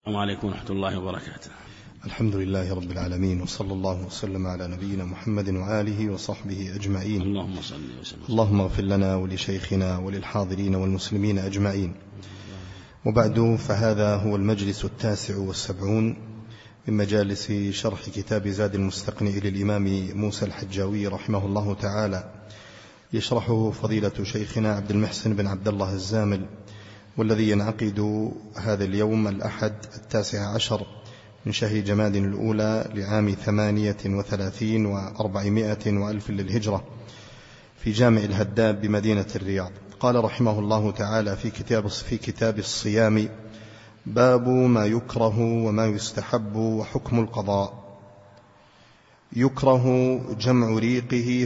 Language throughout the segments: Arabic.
السلام عليكم ورحمة الله وبركاته. الحمد لله رب العالمين، وصلى الله وسلم على نبينا محمد وآله وصحبه أجمعين. اللهم صل وسلم. اللهم اغفر لنا ولشيخنا وللحاضرين والمسلمين أجمعين. وبعد، فهذا هو المجلس 79 من مجالس شرح كتاب زاد المستقنع للإمام موسى الحجاوي رحمه الله تعالى، يشرحه فضيلة شيخنا عبد المحسن بن عبد الله الزامل، والذي ينعقد هذا اليوم الأحد 19 من شهر جماد الأولى لعام 38 و400 وألف للهجرة في جامع الهداب بمدينة الرياض. قال رحمه الله تعالى في كتاب الصيام: باب ما يكره وما يستحب وحكم القضاء. يكره جمع ريقه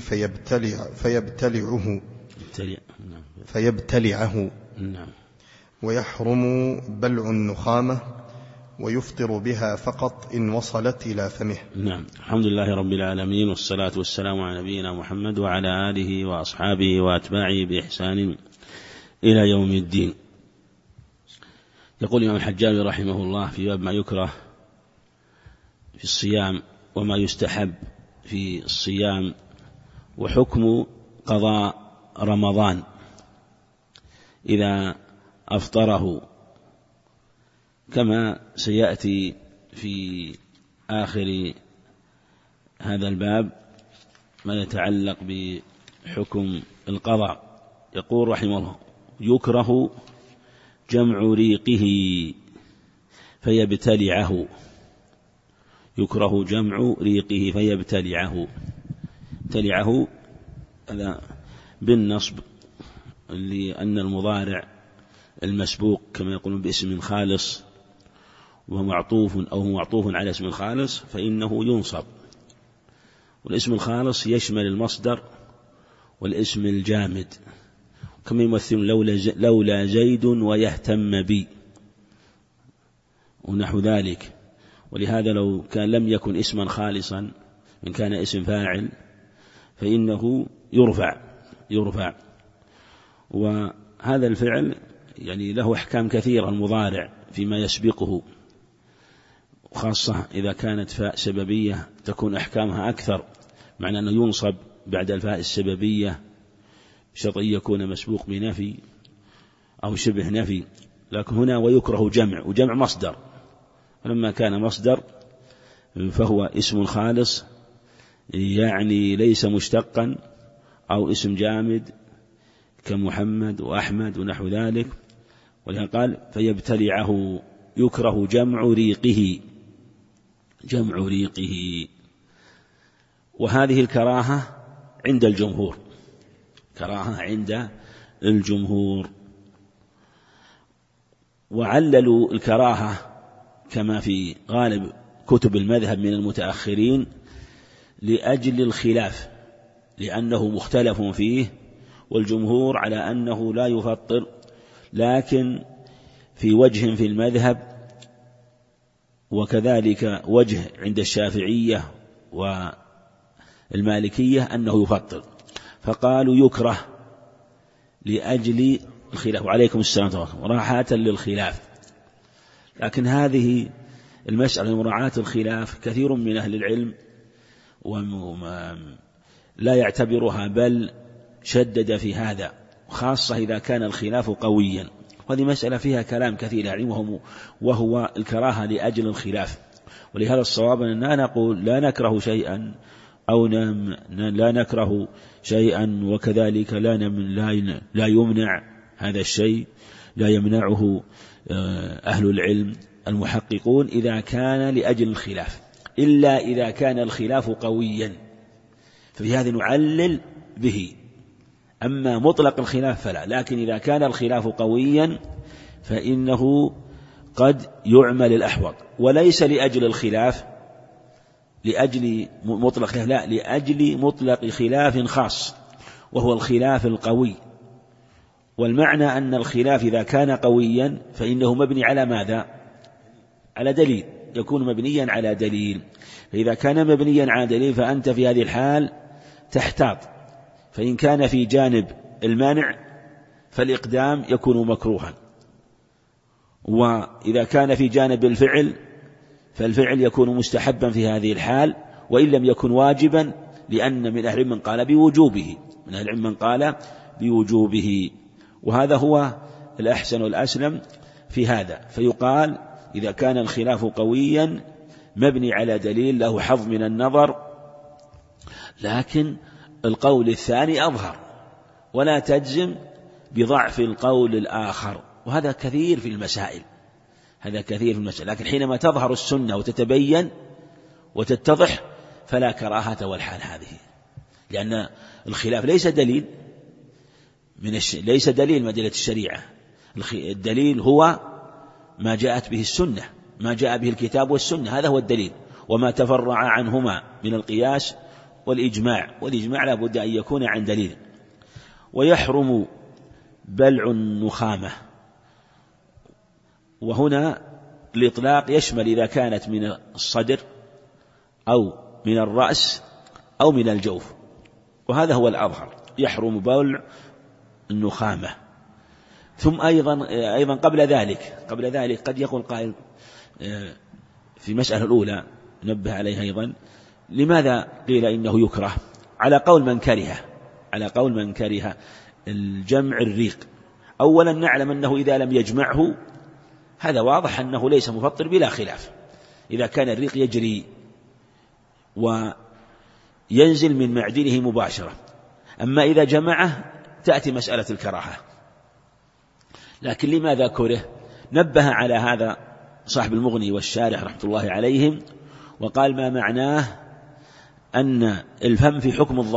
فيبتلعه، ويحرم بلع النخامة، ويفطر بها فقط إن وصلت إلى فمه. نعم. الحمد لله رب العالمين، والصلاة والسلام على نبينا محمد وعلى آله وأصحابه وأتباعه بإحسان إلى يوم الدين. يقول الإمام الحجاوي رحمه الله في باب ما يكره في الصيام وما يستحب في الصيام وحكم قضاء رمضان إذا أفطره، كما سيأتي في آخر هذا الباب ما يتعلق بحكم القضاء. يقول رحمه الله: يكره جمع ريقه فيبتلعه. يكره جمع ريقه فيبتلعه. ابتلعه هذا بالنصب، لأن المضارع المسبوق كما يقولون باسم خالص وهو معطوف أو معطوف على اسم الخالص فإنه ينصب. والاسم الخالص يشمل المصدر والاسم الجامد، كما يمثل لولا زيد ويهتم بي ونحو ذلك. ولهذا لو كان لم يكن اسما خالصا، إن كان اسم فاعل فإنه يرفع. وهذا الفعل يعني له أحكام كثيرة المضارع فيما يسبقه، وخاصة إذا كانت فاء سببية تكون أحكامها أكثر، معنى أنه ينصب بعد الفاء السببية بشرط أن يكون مسبوق بنفي أو شبه نفي. لكن هنا ويكره جمع، وجمع مصدر، ولما كان مصدر فهو اسم خالص، يعني ليس مشتقا أو اسم جامد كمحمد وأحمد ونحو ذلك. ولهذا قال فيبتلعه. يكره جمع ريقه. وهذه الكراهة عند الجمهور، وعللوا الكراهة كما في غالب كتب المذهب من المتأخرين لأجل الخلاف، لأنه مختلف فيه، والجمهور على أنه لا يفطر. لكن في وجه في المذهب، وكذلك وجه عند الشافعية والمالكية أنه يفطر، فقالوا يكره لأجل الخلاف. وعليكم السلام عليكم، راحة للخلاف. لكن هذه المسألة مراعاة الخلاف كثير من أهل العلم لا يعتبرها، بل شدد في هذا، خاصة إذا كان الخلاف قويا. وهذه مسألة فيها كلام كثير يعني، وهو الكراهة لأجل الخلاف. ولهذا الصواب أننا نقول لا نكره شيئا أو لا نكره شيئا، وكذلك لا يمنع هذا الشيء، لا يمنعه أهل العلم المحققون إذا كان لأجل الخلاف، إلا إذا كان الخلاف قويا، ففي هذا نعلل به. أما مطلق الخلاف فلا. لكن إذا كان الخلاف قويا فإنه قد يعمل الأحوط، وليس لأجل الخلاف لأجل مطلق خلاف، لا، لأجل مطلق خلاف خاص وهو الخلاف القوي. والمعنى أن الخلاف إذا كان قويا فإنه مبني على ماذا؟ على دليل، يكون مبنيا على دليل. فإذا كان مبنيا على دليل فأنت في هذه الحال تحتاط، فإن كان في جانب المانع فالإقدام يكون مكروها، وإذا كان في جانب الفعل فالفعل يكون مستحبا في هذه الحال وإن لم يكن واجبا، لأن من أهل العلم من قال بوجوبه، من أهل العلم من قال بوجوبه، وهذا هو الأحسن والأسلم في هذا. فيقال إذا كان الخلاف قويا مبني على دليل له حظ من النظر، لكن القول الثاني أظهر، ولا تجزم بضعف القول الآخر، وهذا كثير في المسائل، هذا كثير في المسائل. لكن حينما تظهر السنة وتتبين وتتضح فلا كراهة والحال هذه، لأن الخلاف ليس دليل ليس دليل من أدلة الشريعة، الدليل هو ما جاءت به السنة، ما جاء به الكتاب والسنة، هذا هو الدليل، وما تفرع عنهما من القياس والإجماع، والإجماع لا بد أن يكون عن دليل. ويحرم بلع النخامة، وهنا الإطلاق يشمل إذا كانت من الصدر أو من الرأس أو من الجوف، وهذا هو الأظهر، يحرم بلع النخامة. ثم أيضا قبل ذلك قد يقول قائل في المسألة الأولى نبه عليها أيضا، لماذا قيل إنه يكره؟ على قول من كره الجمع الريق. أولا نعلم أنه إذا لم يجمعه هذا واضح أنه ليس مفطر بلا خلاف، إذا كان الريق يجري وينزل من معدنه مباشرة. أما إذا جمعه تأتي مسألة الكراهة. لكن لماذا كره؟ نبه على هذا صاحب المغني والشارح رحمة الله عليهم، وقال ما معناه أن الفم في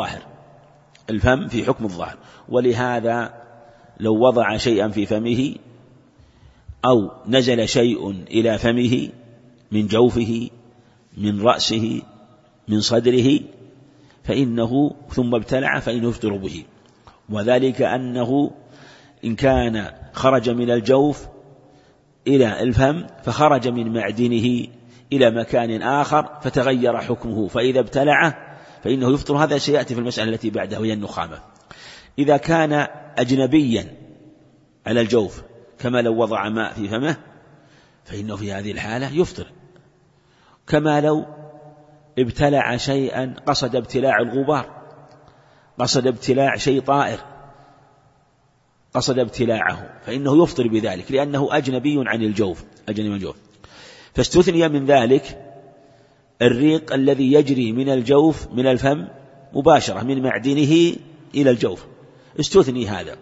حكم الظاهر، ولهذا لو وضع شيئا في فمه أو نزل شيء إلى فمه من جوفه من رأسه من صدره فإنه ثم ابتلع فإنه يفطر به، وذلك أنه إن كان خرج من الجوف إلى الفم فخرج من معدنه إلى مكان آخر فتغير حكمه، فإذا ابتلعه فإنه يفطر. هذا سيأتي في المسألة التي بعدها وهي النخامة. إذا كان أجنبيا على الجوف كما لو وضع ماء في فمه فإنه في هذه الحالة يفطر، كما لو ابتلع شيئا قصد ابتلاع الغبار، قصد ابتلاع شيء طائر قصد ابتلاعه فإنه يفطر بذلك، لأنه أجنبي عن الجوف. فاستثني من ذلك الريق الذي يجري من الجوف من الفم مباشرة من معدنه إلى الجوف، استثني هذا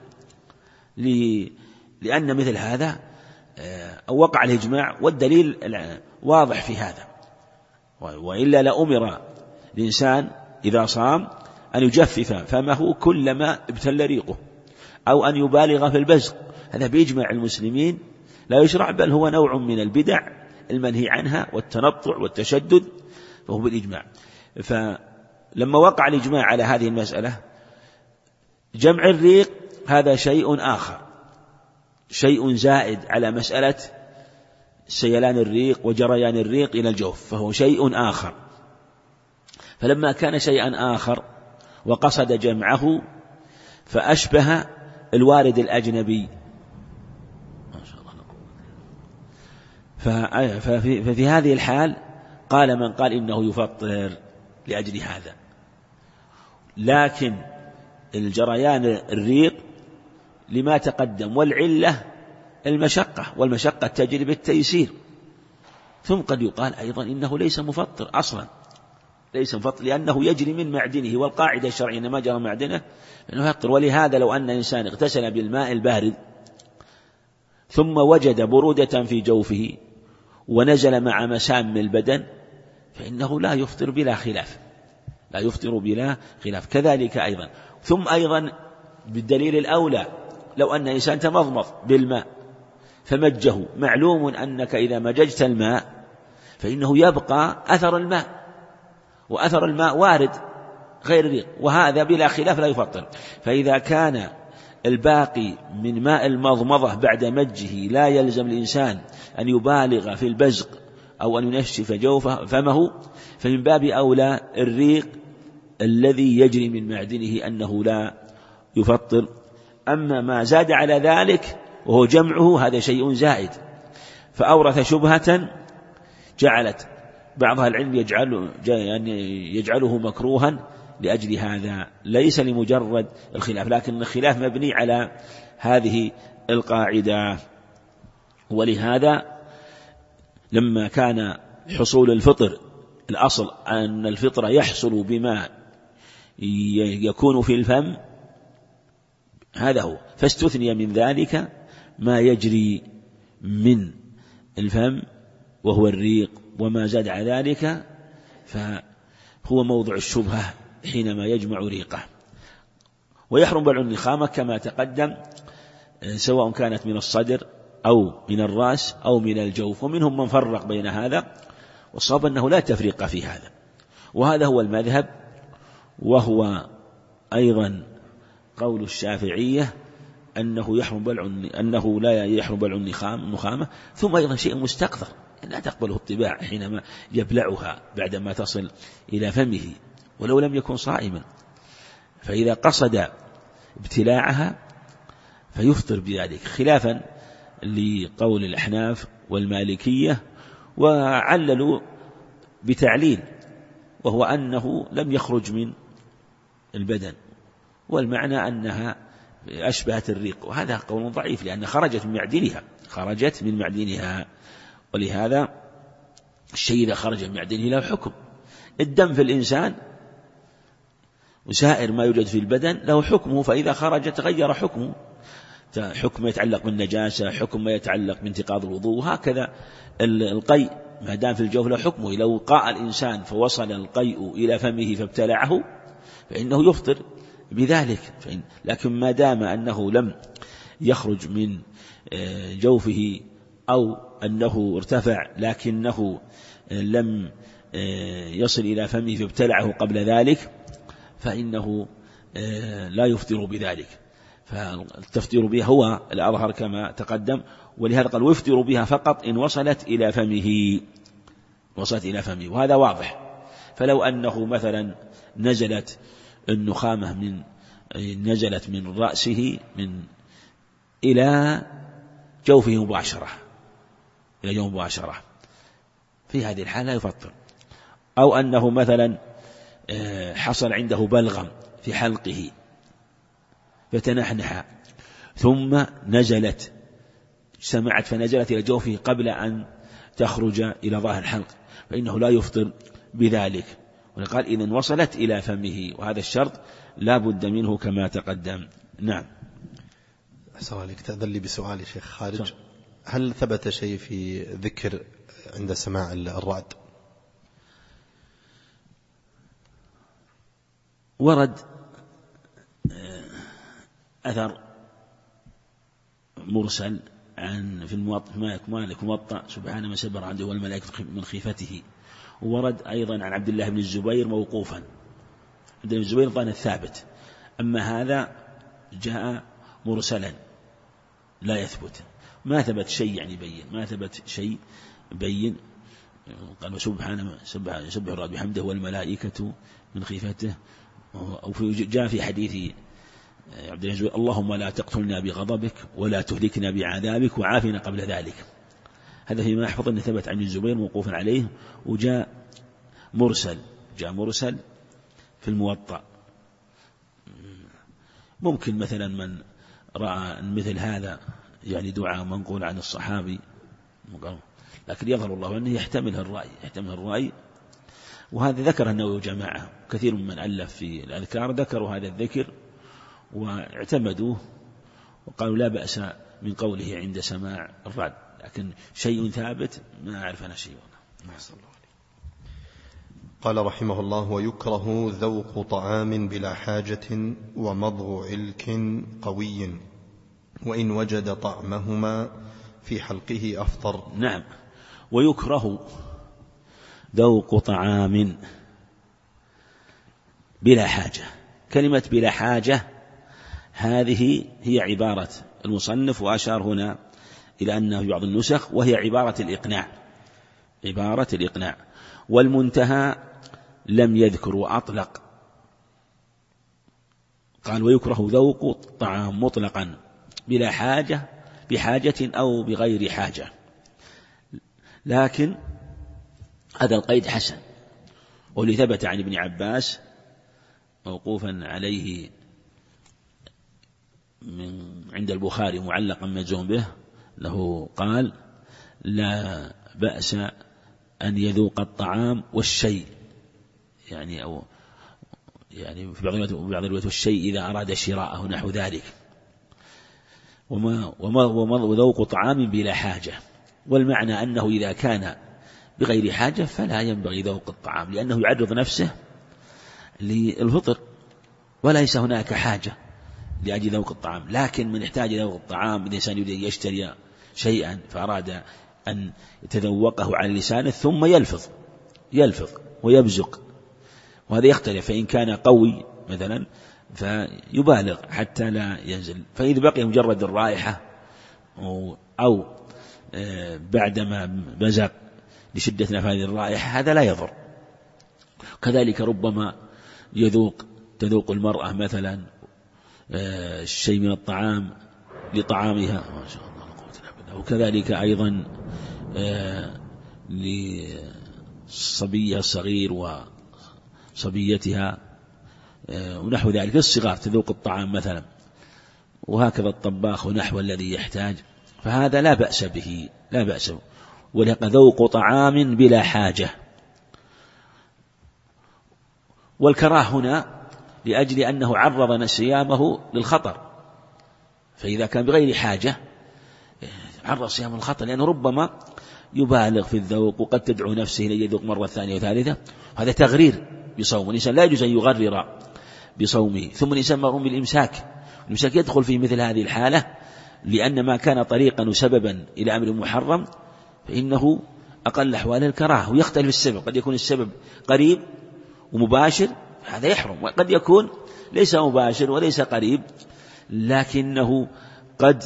لأن مثل هذا وقع الإجماع والدليل واضح في هذا. وإلا لأمر الإنسان إذا صام أن يجفف فمه كلما ابتل ريقه، أو أن يبالغ في البزق، هذا بإجماع المسلمين لا يشرع، بل هو نوع من البدع المنهي عنها والتنطع والتشدد، فهو بالإجماع. فلما وقع الإجماع على هذه المسألة جمع الريق هذا شيء آخر، شيء زائد على مسألة سيلان الريق وجريان الريق إلى الجوف، فهو شيء آخر. فلما كان شيئا آخر وقصد جمعه فأشبه الوارد الأجنبي، ففي هذه الحال قال من قال إنه يفطر لأجل هذا. لكن الجريان الريق لما تقدم، والعلة المشقة، والمشقة تجري بالتيسير. ثم قد يقال أيضا إنه ليس مفطر أصلا، ليس مفطر لأنه يجري من معدنه، والقاعدة الشرعية إنما جرى معدنه فإنه يفطر. ولهذا لو أن إنسان اغتسل بالماء البارد ثم وجد برودة في جوفه ونزل مع مسام البدن فإنه لا يفطر بلا خلاف، لا يفطر بلا خلاف. كذلك أيضا ثم أيضا بالدليل الأولى لو أن إنسان تمضمض بالماء فمجه، معلوم أنك إذا مججت الماء فإنه يبقى أثر الماء، وأثر الماء وارد غير ريق، وهذا بلا خلاف لا يفطر. فإذا كان الباقي من ماء المضمضة بعد مجه لا يلزم الإنسان أن يبالغ في البزق أو أن ينشف جوفه فمه، فمن باب أولى الريق الذي يجري من معدنه أنه لا يفطر. أما ما زاد على ذلك وهو جمعه هذا شيء زائد، فأورث شبهة جعلت بعض أهل العلم يجعله مكروها لأجل هذا، ليس لمجرد الخلاف، لكن الخلاف مبني على هذه القاعدة. ولهذا لما كان حصول الفطر الأصل أن الفطر يحصل بما يكون في الفم، هذا هو، فاستثني من ذلك ما يجري من الفم وهو الريق، وما زاد على ذلك فهو موضع الشبهة حينما يجمع ريقه. ويحرم بلع النخامة كما تقدم، سواء كانت من الصدر أو من الرأس أو من الجوف، ومنهم من فرق بين هذا، والصواب أنه لا تفريق في هذا، وهذا هو المذهب، وهو أيضا قول الشافعية أنه لا يحرم بلع النخامة. ثم أيضا شيء مستقذر لا تقبله الطباع حينما يبلعها بعدما تصل إلى فمه ولو لم يكن صائما، فإذا قصد ابتلاعها فيفطر بذلك، خلافا لقول الأحناف والمالكية، وعللوا بتعليل وهو أنه لم يخرج من البدن، والمعنى أنها أشبهت الريق، وهذا قول ضعيف لأن خرجت من معدنها. ولهذا الشيء إذا خرج من معدنه له حكم. الدم في الإنسان وسائر ما يوجد في البدن له حكمه، فإذا خرج تغير حكمه، حكم يتعلق بالنجاسة، حكم ما يتعلق بانتقاض الوضوء، وهكذا القيء ما دام في الجوف له حكمه. لو قاء الإنسان فوصل القيء إلى فمه فابتلعه فإنه يفطر بذلك، لكن ما دام أنه لم يخرج من جوفه أو أنه ارتفع لكنه لم يصل إلى فمه فابتلعه قبل ذلك فإنه لا يفطر بذلك، فالتفطير بها هو الأظهر كما تقدم. ولهذا قال ويفطر بها فقط إن وصلت إلى فمه، وهذا واضح. فلو أنه مثلا نزلت النخامة نزلت من رأسه إلى جوفه مباشرة، في هذه الحالة لا يفطر. أو أنه مثلا حصل عنده بلغم في حلقه فتنحنح ثم سمعت فنزلت إلى جوفه قبل أن تخرج إلى ظاهر الحلق، فإنه لا يفطر بذلك. وقال إذن وصلت إلى فمه، وهذا الشرط لا بد منه كما تقدم. نعم. أحسن عليك. تأذن لي بسؤال شيخ خارج، هل ثبت شيء في ذكر عند سماع الرعد؟ ورد أثر مرسل في الموطأ سبحان من سبر عنده والملائكة من خيفته، وورد أيضا عن عبد الله بن الزبير موقوفا، عبد الله بن الزبير ظن الثابت، أما هذا جاء مرسلا لا يثبت، ما ثبت شيء بين قال سبحان يسبح الرب بحمده والملائكة من خيفته. أو جاء في حديث عبد الله الزبير اللهم لا تقتلنا بغضبك ولا تهلكنا بعذابك وعافنا قبل ذلك، هذا فيما يحفظ أن ثبت عن الزبير موقوفا عليه. وجاء مرسل في الموطأ. ممكن مثلا من رأى مثل هذا يعني دعاء منقول عن الصحابي، لكن يظهر الله أنه يحتمل الرأي، وهذا ذكر النووي وجماعة، كثير من ألف في الأذكار ذكروا هذا الذكر واعتمدوه وقالوا لا بأس من قوله عند سماع الرعد، لكن شيء ثابت ما أعرف أنا شيء. قال رحمه الله ويكره ذوق طعام بلا حاجة ومضغ علك قوي وإن وجد طعمهما في حلقه أفطر. نعم. ويكره ذوق طعام بلا حاجة. كلمة بلا حاجة هذه هي عبارة المصنف، وأشار هنا إلى أنه بعض النسخ وهي عبارة الإقناع، والمنتهى لم يذكر وأطلق، قال ويكره ذوق طعام مطلقا بلا حاجة، بحاجة أو بغير حاجة. لكن هذا القيد حسن، واللي ثبت عن ابن عباس موقوفا عليه عند البخاري معلقا مجزوم به له قال: لا بأس أن يذوق الطعام والشيء، يعني في بعض الروايات والشيء إذا أراد شراءه نحو ذلك، وذوق طعام بلا حاجة. والمعنى أنه إذا كان بغير حاجة فلا ينبغي ذوق الطعام، لأنه يعرض نفسه للفطر وليس هناك حاجة لأجل ذوق الطعام. لكن من يحتاج ذوق الطعام، إذا الإنسان يريد يشتري شيئا فأراد أن يتذوقه على لسانه ثم يلفظ ويبزق، وهذا يختلف، فإن كان قوي مثلا فيبالغ حتى لا ينزل، فإذا بقي مجرد الرائحة أو بعدما بزق لشدة نفاذ الرائحة هذا لا يضر. كذلك ربما تذوق المرأة مثلا الشيء من الطعام لطعامها، ما شاء الله لا قوة إلا بالله، وكذلك أيضا للصبية الصغير وصبيتها ونحو ذلك، الصغار تذوق الطعام مثلا، وهكذا الطباخ ونحو الذي يحتاج، فهذا لا بأس به، لا بأس. ولك ذوق طعام بلا حاجة. والكراهة هنا لأجل أنه عرض صيامه للخطر، فإذا كان بغير حاجة عرض صيامه للخطر، لأنه ربما يبالغ في الذوق وقد تدعو نفسه ليذوق مرة ثانية وثالثة، هذا تغرير بصوم. الإنسان لا يجوز أن يغرر بصومه. ثم الإنسان مأمور بالإمساك، الإمساك يدخل في مثل هذه الحالة، لأن ما كان طريقا وسببا إلى أمر محرم فإنه أقل أحوال الكراهة، ويختلف السبب، قد يكون السبب قريب ومباشر هذا يحرم، وقد يكون ليس مباشر وليس قريب لكنه قد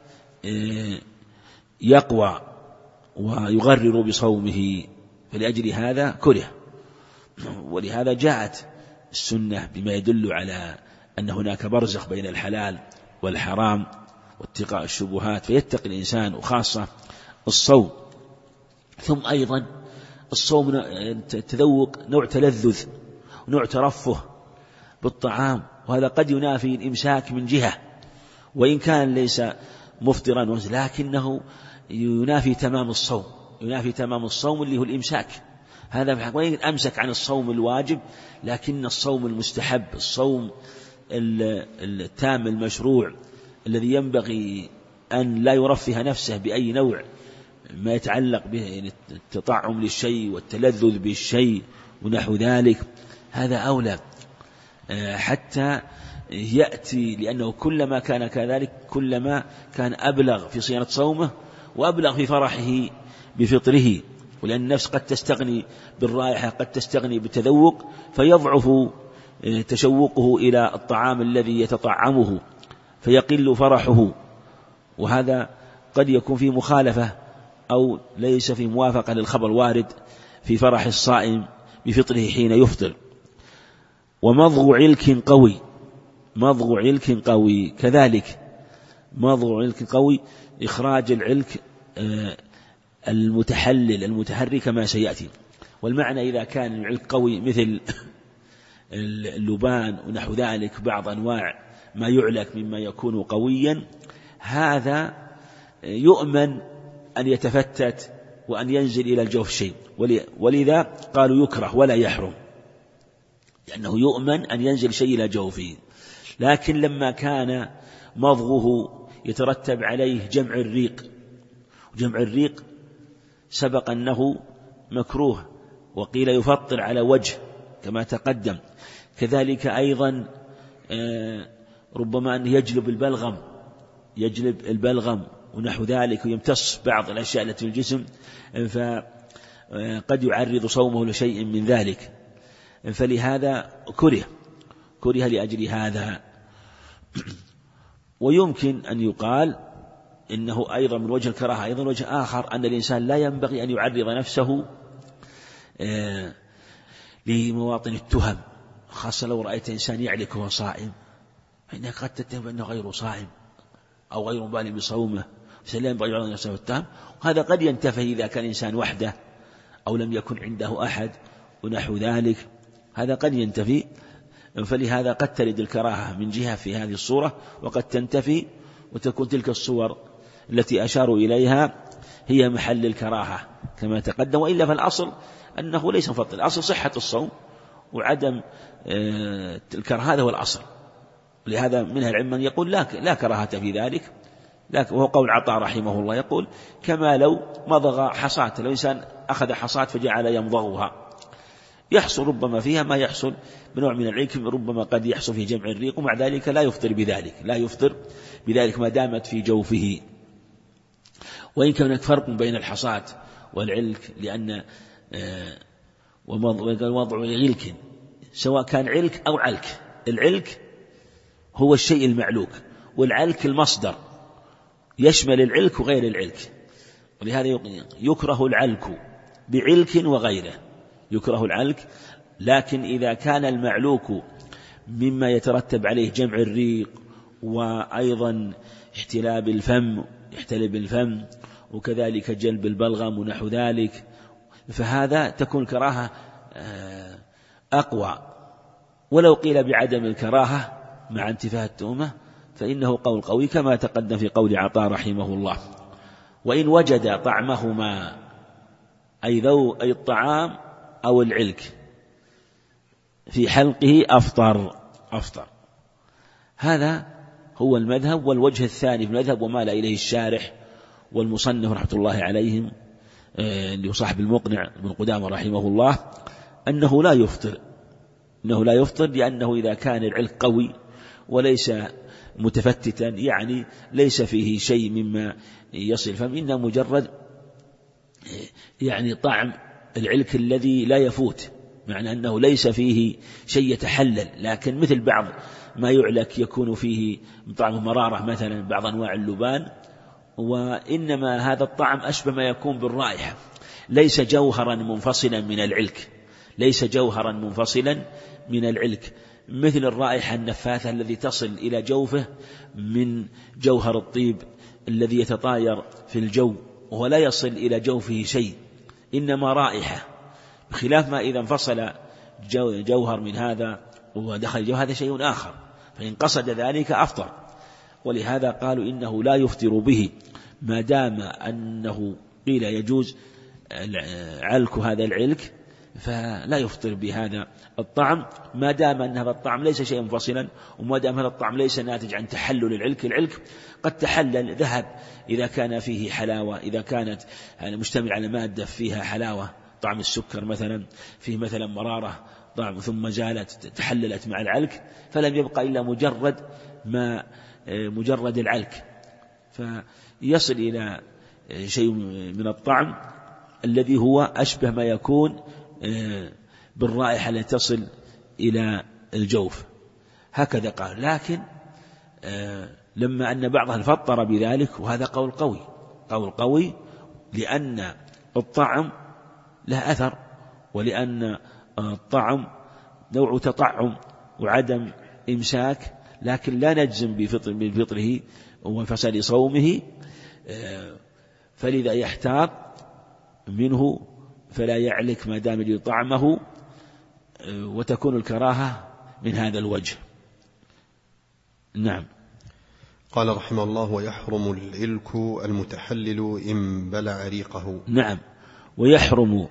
يقوى ويغرر بصومه، فلأجل هذا كره. ولهذا جاءت السنة بما يدل على أن هناك برزخ بين الحلال والحرام واتقاء الشبهات، فيتقي الإنسان، وخاصة الصوم. ثم أيضا الصوم تذوق نوع تلذذ ونوع ترفه بالطعام، وهذا قد ينافي الإمساك من جهة، وإن كان ليس مفطرا لكنه ينافي تمام الصوم اللي هو الإمساك. هذا وإن أمسك عن الصوم الواجب، لكن الصوم المستحب، الصوم التام المشروع الذي ينبغي أن لا يرفه نفسه بأي نوع ما يتعلق به التطعم للشيء والتلذذ بالشيء ونحو ذلك، هذا أولى حتى يأتي، لأنه كلما كان كذلك كلما كان أبلغ في صيانة صومه وأبلغ في فرحه بفطره. ولأن النفس قد تستغني بالرائحة، قد تستغني بالتذوق، فيضعف تشوقه إلى الطعام الذي يتطعمه فيقل فرحه، وهذا قد يكون في مخالفة أو ليس في موافقة للخبر الوارد في فرح الصائم بفطره حين يفطر. ومضغ علك قوي كذلك، مضغ علك قوي إخراج العلك المتحرك كما سيأتي. والمعنى إذا كان العلك قوي مثل اللبان ونحو ذلك، بعض أنواع ما يعلك مما يكون قويا، هذا يؤمن أن يتفتت وأن ينزل إلى الجوف شيء، ولذا قالوا يكره ولا يحرم، لأنه يؤمن أن ينزل شيء إلى جوفه. لكن لما كان مضغه يترتب عليه جمع الريق سبق أنه مكروه، وقيل يفطر على وجه كما تقدم. كذلك أيضا ربما أن يجلب البلغم ونحو ذلك، ويمتص بعض الأشياء التي في الجسم، فقد يعرض صومه لشيء من ذلك، فلهذا كره لأجل هذا. ويمكن أن يقال إنه أيضا من وجه الكراهة أيضا وجه آخر، أن الإنسان لا ينبغي أن يعرض نفسه لمواطن التهم، خاصة لو رأيت إنسان يعلك وهو صائم، فإنك قد تتهم أنه غير صائم أو غير مبالي بصومه، لا ينبغي يعرض نفسه التهم. وهذا قد ينتفي إذا كان إنسان وحده أو لم يكن عنده أحد ونحو ذلك، هذا قد ينتفي. فلهذا قد ترد الكراهة من جهة في هذه الصورة، وقد تنتفي وتكون تلك الصور التي أشاروا إليها هي محل الكراهة كما تقدم. وإلا فالأصل أنه ليس مفضل، الأصل صحة الصوم وعدم الكراهة، هذا هو الأصل. لهذا منها العلم من يقول لا كراهة في ذلك، وهو قول عطاء رحمه الله، يقول كما لو مضغ حصاة، لو إنسان أخذ حصاة فجعل يمضغها، يحصل ربما فيها ما يحصل بنوع من العلك، ربما قد يحصل في جمع الريق، ومع ذلك لا يفطر بذلك ما دامت في جوفه. وإن كان هناك فرق بين الحصاة والعلك، لأن وضع علك سواء كان علك أو علك، العلك هو الشيء المعلوك، والعلك المصدر يشمل العلك وغير العلك. ولهذا يكره العلك بعلك وغيره، يكره العلك. لكن إذا كان المعلوك مما يترتب عليه جمع الريق، وأيضا احتلاب الفم، وكذلك جلب البلغم ونحو ذلك، فهذا تكون الكراهة أقوى. ولو قيل بعدم الكراهة مع انتفاء التهمة فإنه قول قوي كما تقدم في قول عطاء رحمه الله. وإن وجد طعمهما أي الطعام أو العلك في حلقه أفطر. هذا هو المذهب. والوجه الثاني في المذهب ومال إليه الشارح والمصنف رحمة الله عليهم اللي صاحب المقنع ابن قدامة رحمه الله، أنه لا يفطر، لأنه إذا كان العلك قوي وليس متفتتا، يعني ليس فيه شيء مما يصل الفم، إنه مجرد يعني طعم العلك الذي لا يفوت، معنى أنه ليس فيه شيء يتحلل. لكن مثل بعض ما يعلك يكون فيه طعم مرارة مثلا، بعض أنواع اللبان، وإنما هذا الطعم أشبه ما يكون بالرائحة، ليس جوهرا منفصلا من العلك، مثل الرائحة النفاثة الذي تصل إلى جوفه من جوهر الطيب الذي يتطاير في الجو، وهو لا يصل إلى جوفه شيء، إنما رائحة، بخلاف ما إذا انفصل جوهر من هذا ودخل الجو هذا شيء آخر، فإن قصد ذلك أفطر. ولهذا قالوا إنه لا يفطر به، ما دام أنه قيل يجوز علك هذا العلك، فلا يفطر بهذا الطعم ما دام أن هذا الطعم ليس شيئا منفصلا، وما دام هذا الطعم ليس ناتج عن تحلل العلك قد تحلل ذهب إذا كان فيه حلاوة، إذا كانت مشتمل على مادة فيها حلاوة، طعم السكر مثلا، فيه مثلا مرارة طعم، ثم زالت تحللت مع العلك، فلم يبقى إلا مجرد العلك، فيصل إلى شيء من الطعم الذي هو أشبه ما يكون بالرائحة التي تصل إلى الجوف. هكذا قال. لكن لما أن بعضهم فطر بذلك، وهذا قول قوي لأن الطعم له أثر، ولأن الطعم نوع تطعم وعدم إمساك، لكن لا نجزم بفطره وفساد صومه، فلذا يحتاط منه فلا يعلك ما دام يجد طعمه، وتكون الكراهة من هذا الوجه. نعم. قال رحمه الله: ويحرم العلك المتحلل إن بلع ريقه. نعم، ويحرم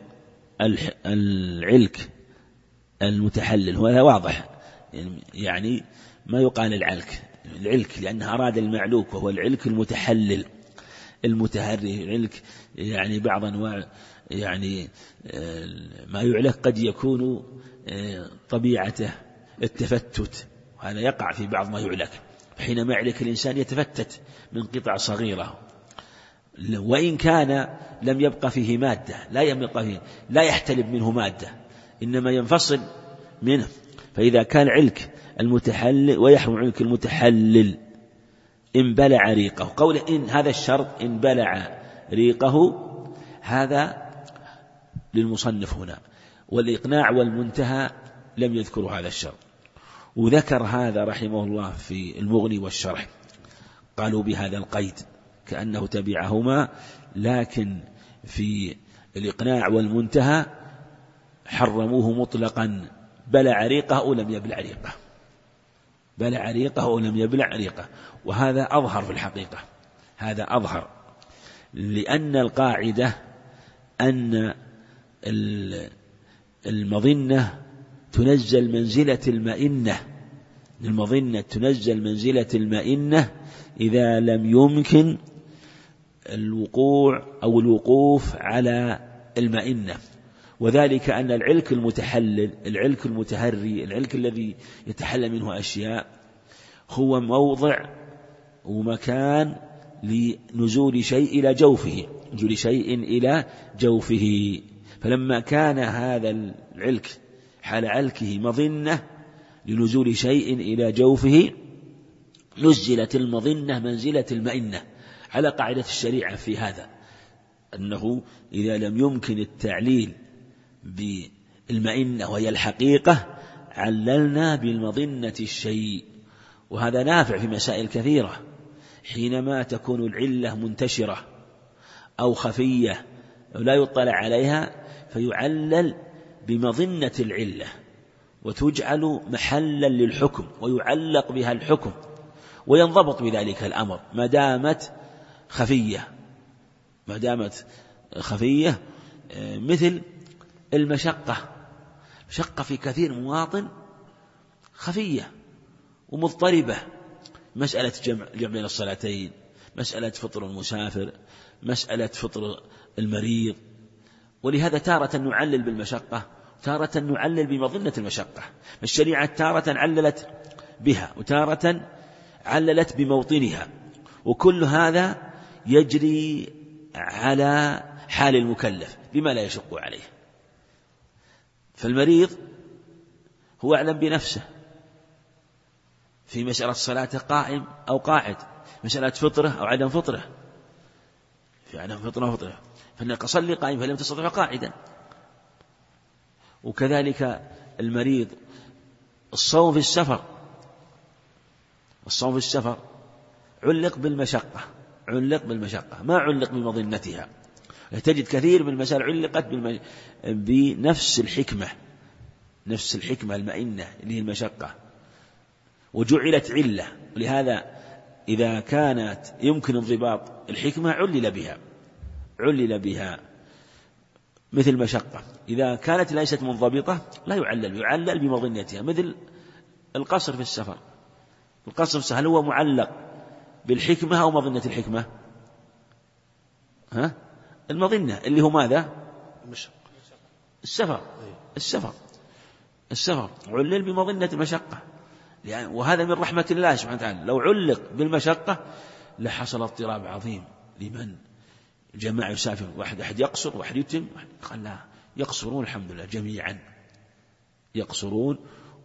العلك المتحلل، وهذا واضح، يعني ما يقال العلك لأنه أراد المعلوك، وهو العلك المتحلل المتهري. العلك يعني بعض أنواع يعني ما يعلق قد يكون طبيعته التفتت، وهذا يقع في بعض ما يعلق، حينما يعلق الإنسان يتفتت من قطع صغيرة، وإن كان لم يبقى فيه مادة، لا يحتلب منه مادة، إنما ينفصل منه. فإذا كان علك المتحلل، ويحرم علك المتحلل إن بلع ريقه، قوله إن هذا الشرط إن بلع ريقه، هذا للمصنف هنا، والإقناع والمنتهى لم يذكروا هذا الشرط، وذكر هذا رحمه الله في المغني والشرح، قالوا بهذا القيد كأنه تبعهما، لكن في الإقناع والمنتهى حرموه مطلقا، بلع ريقه أو لم يبلع ريقه، بلع ريقه أو لم يبلع ريقه. وهذا أظهر في الحقيقة، هذا أظهر، لأن القاعدة أن المظنة تنزل منزلة المئنة، المظنة تنزل منزلة المئنة إذا لم يمكن الوقوع أو الوقوف على المئنة. وذلك أن العلك المتحلل، العلك المتهري، العلك الذي يتحلل منه أشياء، هو موضع ومكان لنزول شيء إلى جوفه، نزول شيء إلى جوفه. فلما كان هذا العلك حال علكه مظنة لنزول شيء إلى جوفه، نزلت المظنة منزلة المئنة، على قاعدة الشريعة في هذا، أنه إذا لم يمكن التعليل بالمئنة وهي الحقيقة عللنا بالمظنة الشيء. وهذا نافع في مسائل كثيرة، حينما تكون العلة منتشرة أو خفية لا يطلع عليها فيعلل بمظنة العلة وتجعل محلا للحكم ويعلق بها الحكم وينضبط بذلك الأمر ما دامت خفية، ما دامت خفية. مثل المشقة، مشقة في كثير مواطن خفية ومضطربة، مسألة جمع بين الصلاتين، مسألة فطر المسافر، مسألة فطر المريض. ولهذا تارة نعلل بالمشقة، تارة نعلل بمظنة المشقة. الشريعة تارة عللت بها وتارة عللت بموطنها، وكل هذا يجري على حال المكلف بما لا يشق عليه. فالمريض هو أعلم بنفسه في مسألة الصلاة قائم أو قاعد، مسألة فطرة أو عدم فطرة، في عدم فطرة فإنك أصلي قائم فلم تستطع قاعدا. وكذلك المريض الصوم في السفر، الصوم في السفر علق بالمشقة، علق بالمشقة ما علق بمظنتها. تجد كثير من المسائل علقت بنفس الحكمة، نفس الحكمة المئنة اللي هي المشقة، وجعلت علة. ولهذا إذا كانت يمكن انضباط الحكمة علل بها مثل المشقة. إذا كانت ليست منضبطة لا يعلل بمظنتها، مثل القصر في السفر. القصر في السفر هل هو معلق بالحكمة أو مظنة الحكمة؟ المظنة اللي هو ماذا؟ السفر علل بمظنة المشقة، وهذا من رحمة الله سبحانه وتعالى. لو علق بالمشقة لحصل اضطراب عظيم لمن جماعة يسافر، واحد يقصر واحد يتم، قال لا يقصرون الحمد لله جميعا يقصرون.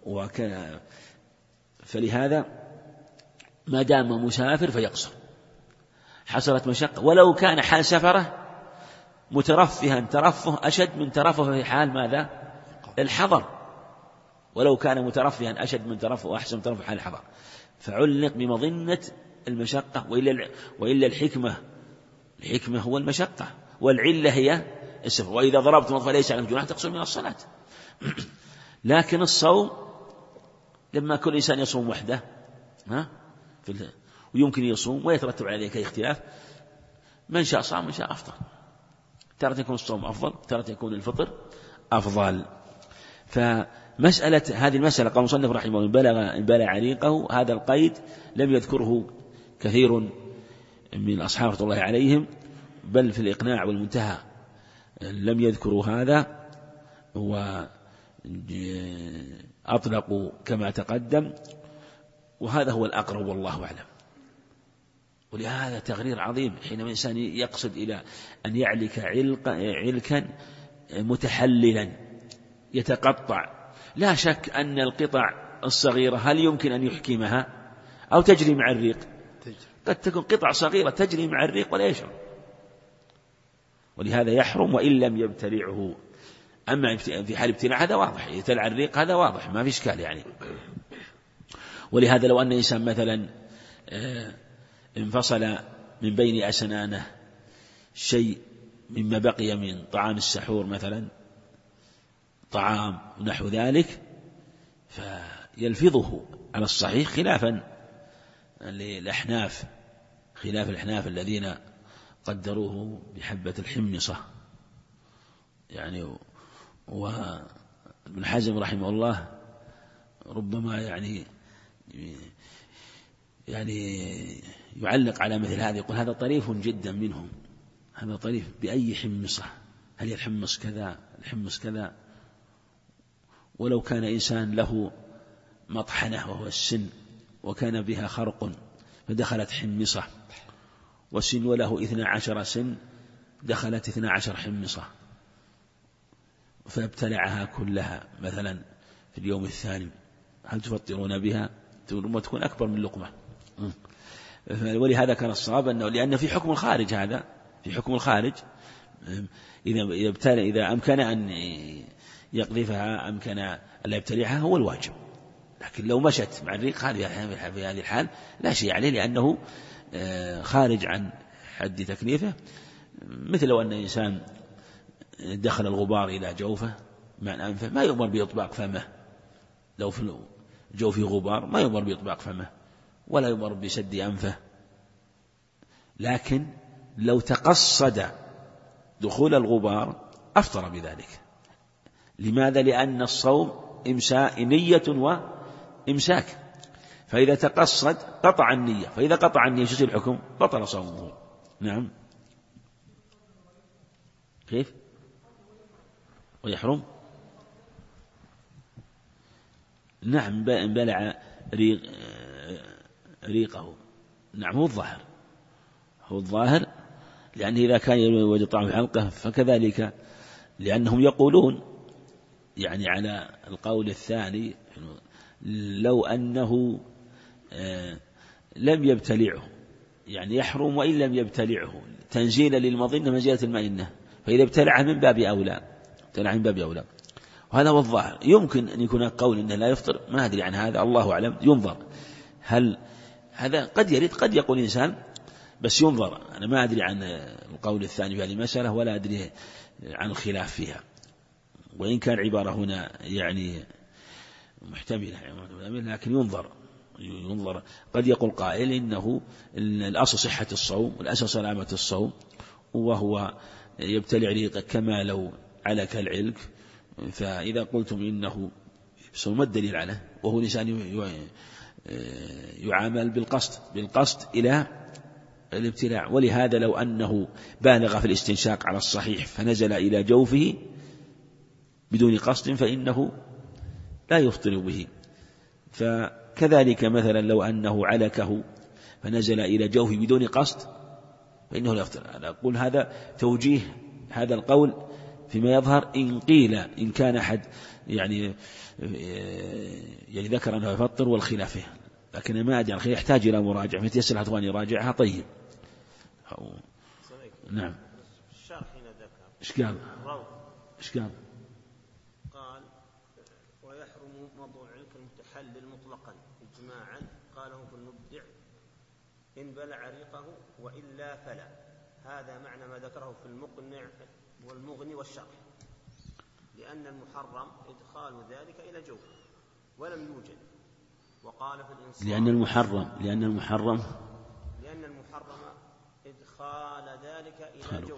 فلهذا ما دام مسافر فيقصر. حصلت مشقة، ولو كان حال سفره مترفها ترفه أشد من ترفه في حال ماذا؟ الحضر. ولو كان مترفها أشد من ترفه وأحسن من ترفه حال الحضر. فعلق بمظنة المشقة، وإلا الحكمة هو المشقة، والعلة هي السفر. وإذا ضربتم فليس عليكم جناح تقصروا من الصلاة. لكن الصوم لما كل إنسان يصوم وحده ويمكن يصوم ويترتب على ذلك اختلاف، من شاء صام من شاء أفطر، ترى يكون الصوم أفضل، ترى يكون الفطر أفضل. فمسألة هذه المسألة قال المصنف رحمه الله إن بلغ ريقه، هذا القيد لم يذكره كثير من أصحاب رضي الله عليهم، بل في الإقناع والمنتهى لم يذكروا هذا، وأطلقوا كما تقدم، وهذا هو الأقرب والله أعلم. ولهذا تغرير عظيم حينما الإنسان يقصد إلى أن يعلك علكا متحللا يتقطع. لا شك أن القطع الصغيرة هل يمكن أن يحكمها أو تجري مع الريق؟ قد تكون قطع صغيرة تجري مع الريق ولا يشعر، ولهذا يحرم وإن لم يبتلعه. أما في حال ابتلاع هذا واضح، يتلع الريق هذا واضح ما في إشكال يعني. ولهذا لو أن إنسان مثلا انفصل من بين أسنانه شيء مما بقي من طعام السحور مثلا، طعام ونحو ذلك، فيلفظه على الصحيح خلافا للأحناف، خلاف الأحناف الذين قدروه بحبة الحمصة يعني. وابن حزم رحمه الله ربما يعني يعلق على مثل هذا، يقول هذا طريف جدا منهم، هذا طريف بأي حمصة، هل الحمص كذا الحمص كذا، ولو كان إنسان له مطحنة وهو السن وكان بها خرق فدخلت حمصة، وسن وله 12 سن دخلت 12 حمصة، فابتلعها كلها مثلا في اليوم الثاني، هل تفطرون بها؟ تكون أكبر من لقمة. ولهذا كان الصواب أنه لأن في حكم الخارج، هذا في حكم الخارج، إذا أمكن أن يقذفها أمكن أن لا يبتلعها هو الواجب، لكن لو مشت مع الريق في هذه الحال لا شيء عليه لأنه خارج عن حد تكليفه. مثل لو أن إنسان دخل الغبار إلى جوفه مع أنفه ما يؤمر بإطباق فمه، لو في جوفه غبار ما يؤمر بإطباق فمه ولا يؤمر بسد أنفه، لكن لو تقصد دخول الغبار أفطر بذلك. لماذا؟ لأن الصوم نية وإمساك، فإذا تقصد قطع النية، فإذا قطع النية شو الحكم؟ بطل صومه. نعم. كيف؟ ويحرم؟ نعم، بلع ريقه. نعم، هو الظاهر لأنه إذا كان يوجد طعم في حلقه فكذلك، لأنهم يقولون يعني على القول الثاني لو أنه لم يبتلعه يعني يحرم وإن لم يبتلعه تنزيلا للمظنة منزلة المئنة، فإذا ابتلعه من باب أولى، وهذا هو الظاهر. يمكن أن يكون قول إنه لا يفطر، ما أدري عن هذا، الله أعلم، ينظر هل هذا قد يريد، قد يقول إنسان، بس ينظر. أنا ما أدري عن القول الثاني في هذه المسألة ولا أدري عن الخلاف فيها، وإن كان عبارة هنا يعني محتملة لكن ينظر. قد يقول قائل إنه الأصل صحة الصوم والأصل سلامة الصوم، وهو يبتلع ريقه كما لو علك العلك، فإذا قلتم إنه ما الدليل عليه؟ وهو الإنسان يعامل بالقصد إلى الابتلاع. ولهذا لو أنه بالغ في الاستنشاق على الصحيح فنزل إلى جوفه بدون قصد فإنه لا يفطر به. فكذلك مثلا لو أنه علكه فنزل إلى جوفه بدون قصد فإنه لا يفطر. أنا أقول هذا توجيه هذا القول فيما يظهر، إن قيل إن كان أحد يعني ذكر أنه يفطر والخلاف فيه، لكن ما أدري الخلاف يحتاج إلى مراجعة، فتيسر الأخوان يراجعها. طيب. نعم. الشرح هنا ذكر إيش قال؟ قال ويحرم موضوع العلك المتحلل مطلقا إجماعا، قاله ابن المبدع إن بلع ريقه وإلا فلا. هذا معنى ما ذكره في المقنع والمغني والشرح، لأن المحرم إدخال ذلك إلى جوفه ولم يوجد. وقال في الإنصاف لأن المحرم إدخال ذلك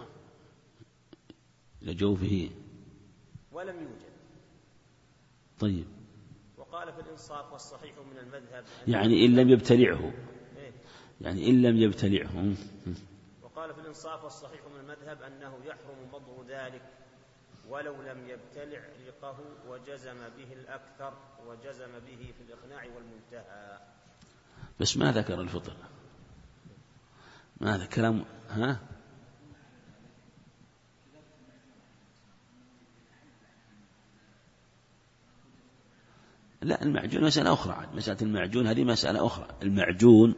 إلى جوفه ولم يوجد. طيب. وقال في الإنصاف والصحيح من المذهب يعني إن لم يبتلعه يعني إن لم يبتلعه. وقال في الإنصاف والصحيح من المذهب أنه يحرم مضغ ذلك ولو لم يبتلع ريقه، وجزم به الأكثر وجزم به في الإقناع والمنتهى. بس ما ذكر الفطر، ما هذا كلام. لا، المعجون مسألة أخرى. مسألة المعجون هذه مسألة أخرى. المعجون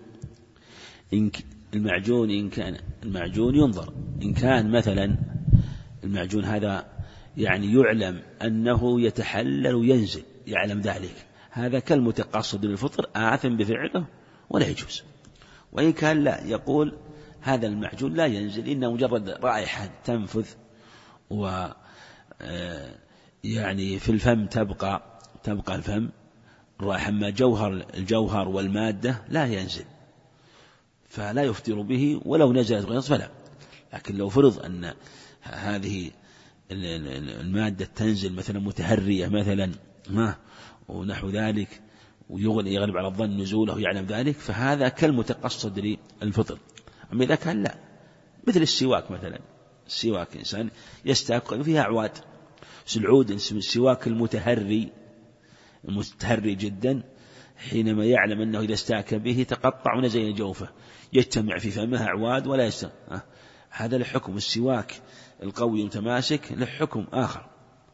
ينظر إن كان مثلا المعجون هذا يعني يعلم أنه يتحلل وينزل، يعلم ذلك، هذا كالمتقصد للفطر آثم بفعله ولا يجوز. وإن كان لا، يقول هذا المعجون لا ينزل، إنه مجرد رائحة تنفذ يعني في الفم تبقى الفم الرائحة، أما الجوهر والمادة لا ينزل، فلا يفطر به ولو نزلت غيظ فلا. لكن لو فرض أن هذه المادة تنزل مثلا متهرية مثلا ونحو ذلك، ويغلب على الظن نزوله يعلم ذلك، فهذا كالمتقصد للفطر. أما إذا كان لا، مثل السواك مثلا، السواك إنسان يستاك فيها أعواد، العود السواك المتهري جدا، حينما يعلم أنه إذا استاك به تقطع ونزل جوفه يجتمع في فمها أعواد ولا هذا لحكم السواك القوي المتماسك لحكم آخر.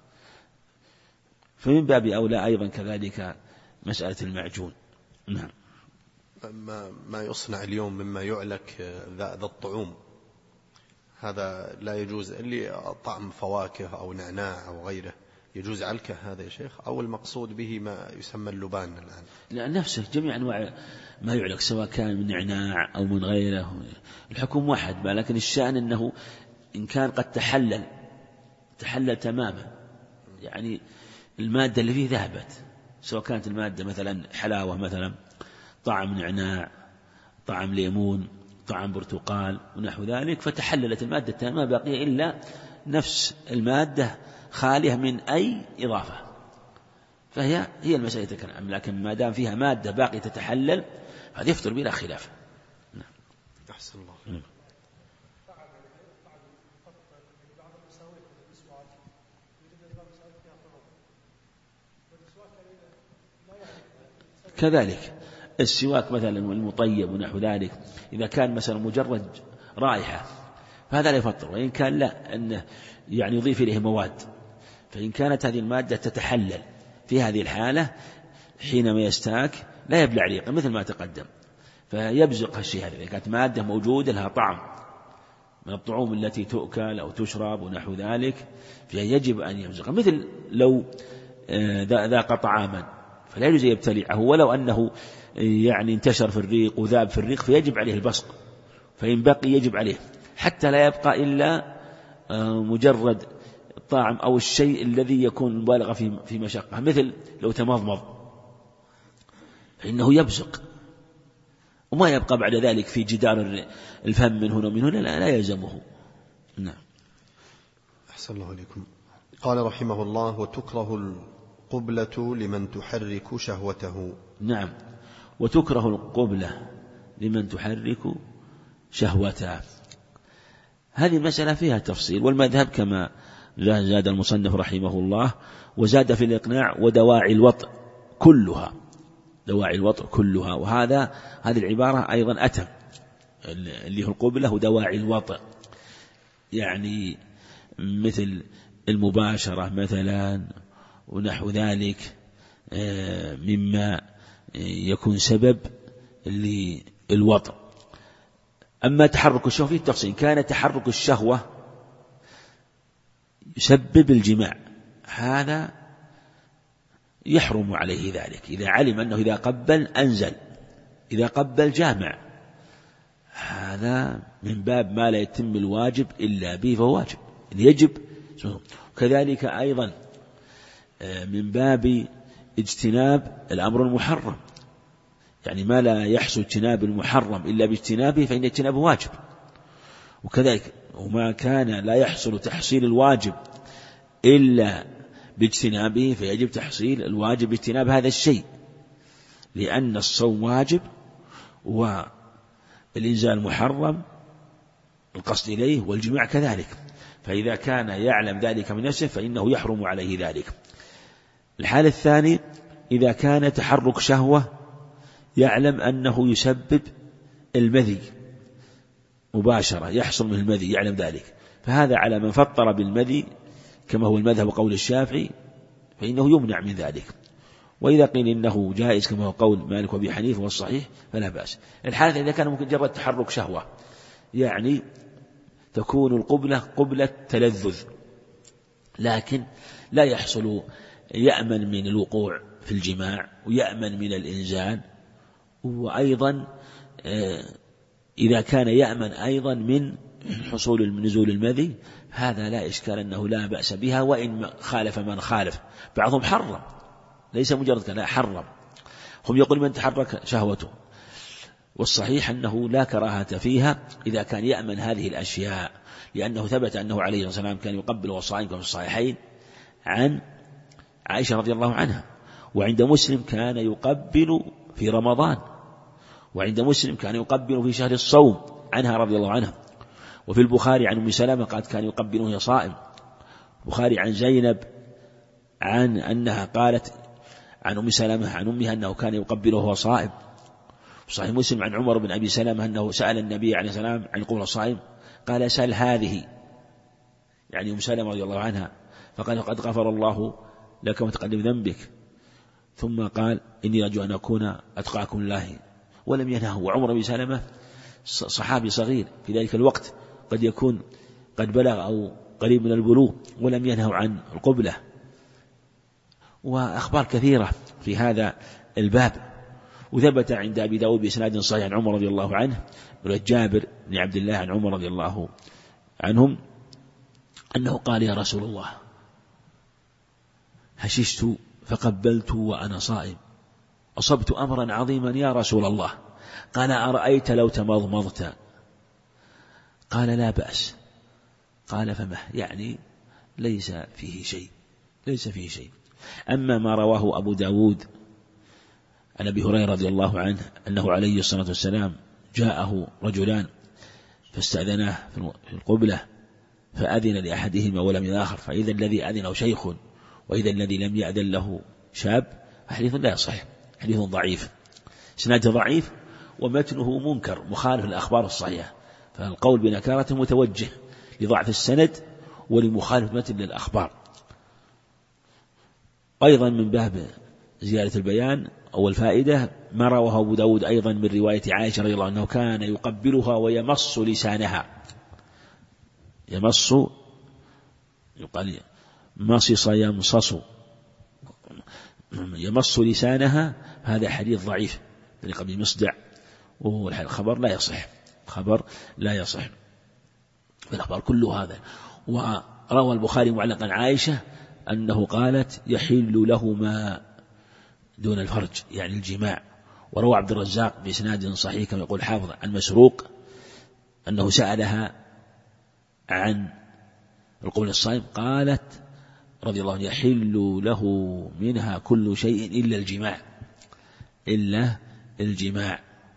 فمن باب أولى أيضا كذلك مسألة المعجون. نعم. ما يصنع اليوم مما يعلك ذا الطعوم، هذا لا يجوز، اللي طعم فواكه أو نعناع أو غيره، يجوز علكه هذا يا شيخ، أو المقصود به ما يسمى اللبان الآن؟ لا، نفسه جميع أنواع ما يعلق سواء كان من نعناع أو من غيره، الحكم واحد، لكن الشأن أنه إن كان قد تحلل تماما، يعني المادة اللي فيه ذهبت، سواء كانت المادة مثلا حلاوة مثلا طعم نعناع، طعم ليمون، طعم برتقال ونحو ذلك، فتحللت المادة تماما، باقية إلا نفس المادة خالية من أي إضافة، فهي المسألة تتكلم. لكن ما دام فيها مادة باقية تتحلل هذا يفطر بلا خلاف. أحسن الله. كذلك السواك مثلا والمطيب ونحو ذلك، إذا كان مثلا مجرد رائحة فهذا لا يفطر، وإن كان لا أنه يعني يضيف إليه مواد، فإن كانت هذه المادة تتحلل في هذه الحالة حينما يستاك لا يبلع ريقه مثل ما تقدم، فيبزق الشيء هذا. إذا كانت مادة موجودة لها طعم من الطعوم التي تؤكل أو تشرب ونحو ذلك، فيجب أن يبزقها، مثل لو ذاق طعاما فلا يجوز يبتلعه ولو أنه يعني انتشر في الريق وذاب في الريق، فيجب عليه البصق، فإن بقي يجب عليه حتى لا يبقى إلا مجرد الطعم أو الشيء الذي يكون مبالغة في مشقة، مثل لو تمضمض فإنه يبزق وما يبقى بعد ذلك في جدار الفم من هنا ومن هنا، لا يلزمه. نعم. أحسن الله عليكم. قال رحمه الله: وتكره القبلة لمن تحرك شهوته. نعم، وتكره القبلة لمن تحرك شهوته. هذه المسألة فيها تفصيل، والمذهب كما زاد المصنف رحمه الله، وزاد في الإقناع ودواعي الوطء كلها، دواعي الوطء كلها، هذه العبارة أيضا أتم، اللي هو القبلة ودواعي الوطء، يعني مثل المباشرة مثلا ونحو ذلك مما يكون سبب للوطء. أما تحرك الشهوة فيه التفصيل، كان تحرك الشهوة يسبب الجماع هذا يحرم عليه ذلك، إذا علم أنه إذا قبل أنزل، إذا قبل جامع، هذا من باب ما لا يتم الواجب إلا به فهو واجب يجب. كذلك أيضا من باب اجتناب الأمر المحرم، يعني ما لا يحصل اجتناب المحرم إلا باجتنابه فإن اجتنابه واجب، وكذلك وما كان لا يحصل تحصيل الواجب إلا باجتنابه فيجب تحصيل الواجب باجتناب هذا الشيء، لأن الصوم واجب والإنزال محرم القصد إليه، والجماع كذلك، فإذا كان يعلم ذلك من نفسه فإنه يحرم عليه ذلك. الحالة الثانية إذا كان تحرك شهوة يعلم أنه يسبب المذي مباشرة، يحصل من المذي يعلم ذلك، فهذا على من فطر بالمذي كما هو المذهب وقول الشافعي فإنه يمنع من ذلك. وإذا قيل إنه جائز كما هو قول مالك وأبي حنيفة والصحيح فلا بأس. الحالة إذا كان مجرد تحرك شهوة، يعني تكون القبلة قبلة تلذذ لكن لا يحصل، يأمن من الوقوع في الجماع ويأمن من الإنزال، وأيضا إذا كان يأمن أيضا من حصول نزول المذي هذا لا إشكال أنه لا بأس بها، وإن خالف من خالف. بعضهم حرم، ليس مجرد لا حرم، هم يقول من تحرك شهوته، والصحيح أنه لا كراهة فيها إذا كان يأمن هذه الأشياء، لأنه ثبت أنه عليه الصلاة والسلام كان يقبل والصائم في الصحيحين عن عائشة رضي الله عنها، وعند مسلم كان يقبل في رمضان، وعند مسلم كان يقبل في شهر الصوم عنها رضي الله عنها. وفي البخاري عن أم سلمة قالت كان يقبل وهي صائم. البخاري عن زينب عن أنها قالت عن أم سلمة عن أمها أنه كان يقبل وهو صائم. صحيح مسلم عن عمر بن أبي سلمة أنه سأل النبي عليه السلام عن قول الصائم قال سل هذه، يعني أم سلمة رضي الله عنها، فقال قد غفر الله لك وتقدم ذنبك، ثم قال إني أرجو أن أكون أتقاكم الله، ولم ينهه. وعمر بن سلمة صحابي صغير في ذلك الوقت، قد يكون قد بلغ أو قريب من البلوغ، ولم ينهوا عن القبلة. وأخبار كثيرة في هذا الباب. وثبت عند أبي داود بإسناد صحيح عن عمر رضي الله عنه جابر بن عبد الله عن عمر رضي الله عنهم أنه قال يا رسول الله هششت فقبلت وأنا صائم، أصبت أمرا عظيما يا رسول الله. قال أرأيت لو تمضمضت؟ قال لا بأس. قال فما؟ يعني ليس فيه شيء. أما ما رواه أبو داود عن أبي هريرة رضي الله عنه أنه عليه الصلاة والسلام جاءه رجلان فاستأذناه في القبلة فأذن لأحدهما ولم للآخر، فإذا الذي أذنه شيخ وإذا الذي لم يأذن له شاب، حديث لا يصح، حديث ضعيف، سناده ضعيف ومتنه منكر مخالف للأخبار الصحيحة، فالقول بنكارة متوجه لضعف السند ولمخالف متن للأخبار. أيضا من باب زيادة البيان أو الفائدة ما رواه أبو داود أيضا من رواية عائشة رضي الله عنها أنه كان يقبلها ويمص لسانها، يمص يقال مصص يمصص، يمص لسانها، هذا حديث ضعيف طريق ابن مصدع، وهو الخبر لا يصح، خبر لا يصح، الأخبار كل هذا. وروى البخاري معلقا عائشة أنه قالت يحل له ما دون الفرج يعني الجماع. وروى عبد الرزاق بإسناد صحيح كما يقول حافظ عن مسروق أنه سألها عن القول الصائم قالت رضي الله عنه يحل له منها كل شيء إلا الجماع.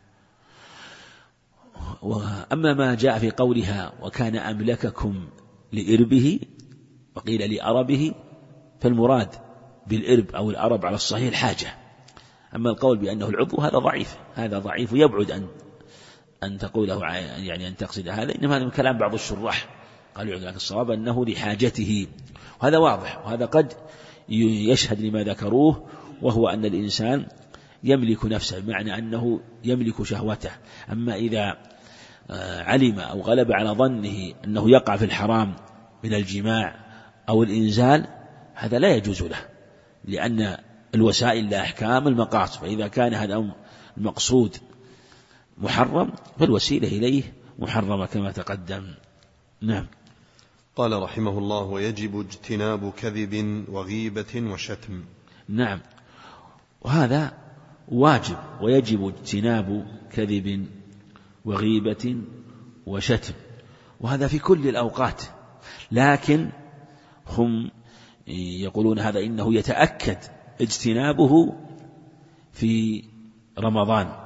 وأما ما جاء في قولها وكان أملككم لإربه وقيل لأربه، فالمراد بالإرب أو الأرب على الصحيح الحاجة. أما القول بأنه العضو هذا ضعيف ويبعد أن تقوله يعني أن تقصد هذا، إنما هذا من كلام بعض الشراح قالوا لكن الصواب أنه لحاجته، وهذا واضح، وهذا قد يشهد لما ذكروه، وهو أن الإنسان يملك نفسه بمعنى أنه يملك شهوته. أما إذا علم أو غلب على ظنه أنه يقع في الحرام من الجماع أو الإنزال، هذا لا يجوز له، لأن الوسائل لا أحكام المقاصد، فإذا كان هذا المقصود محرم فالوسيلة إليه محرمة كما تقدم. نعم. قال رحمه الله ويجب اجتناب كذب وغيبة وشتم. نعم، وهذا واجب، ويجب اجتناب كذب وغيبة وشتم، وهذا في كل الأوقات، لكن هم يقولون هذا إنه يتأكد اجتنابه في رمضان،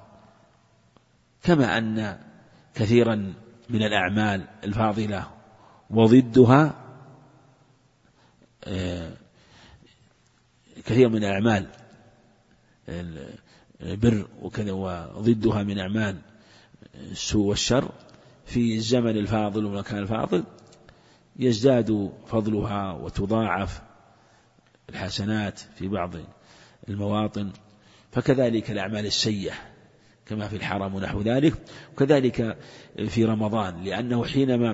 كما أن كثيرا من الأعمال الفاضلة وضدها كثير من الأعمال البر وكذا وضدها من أعمال السوء والشر في الزمن الفاضل والمكان الفاضل يزداد فضلها وتضاعف الحسنات في بعض المواطن، فكذلك الأعمال السيئة كما في الحرم ونحو ذلك، وكذلك في رمضان، لأنه حينما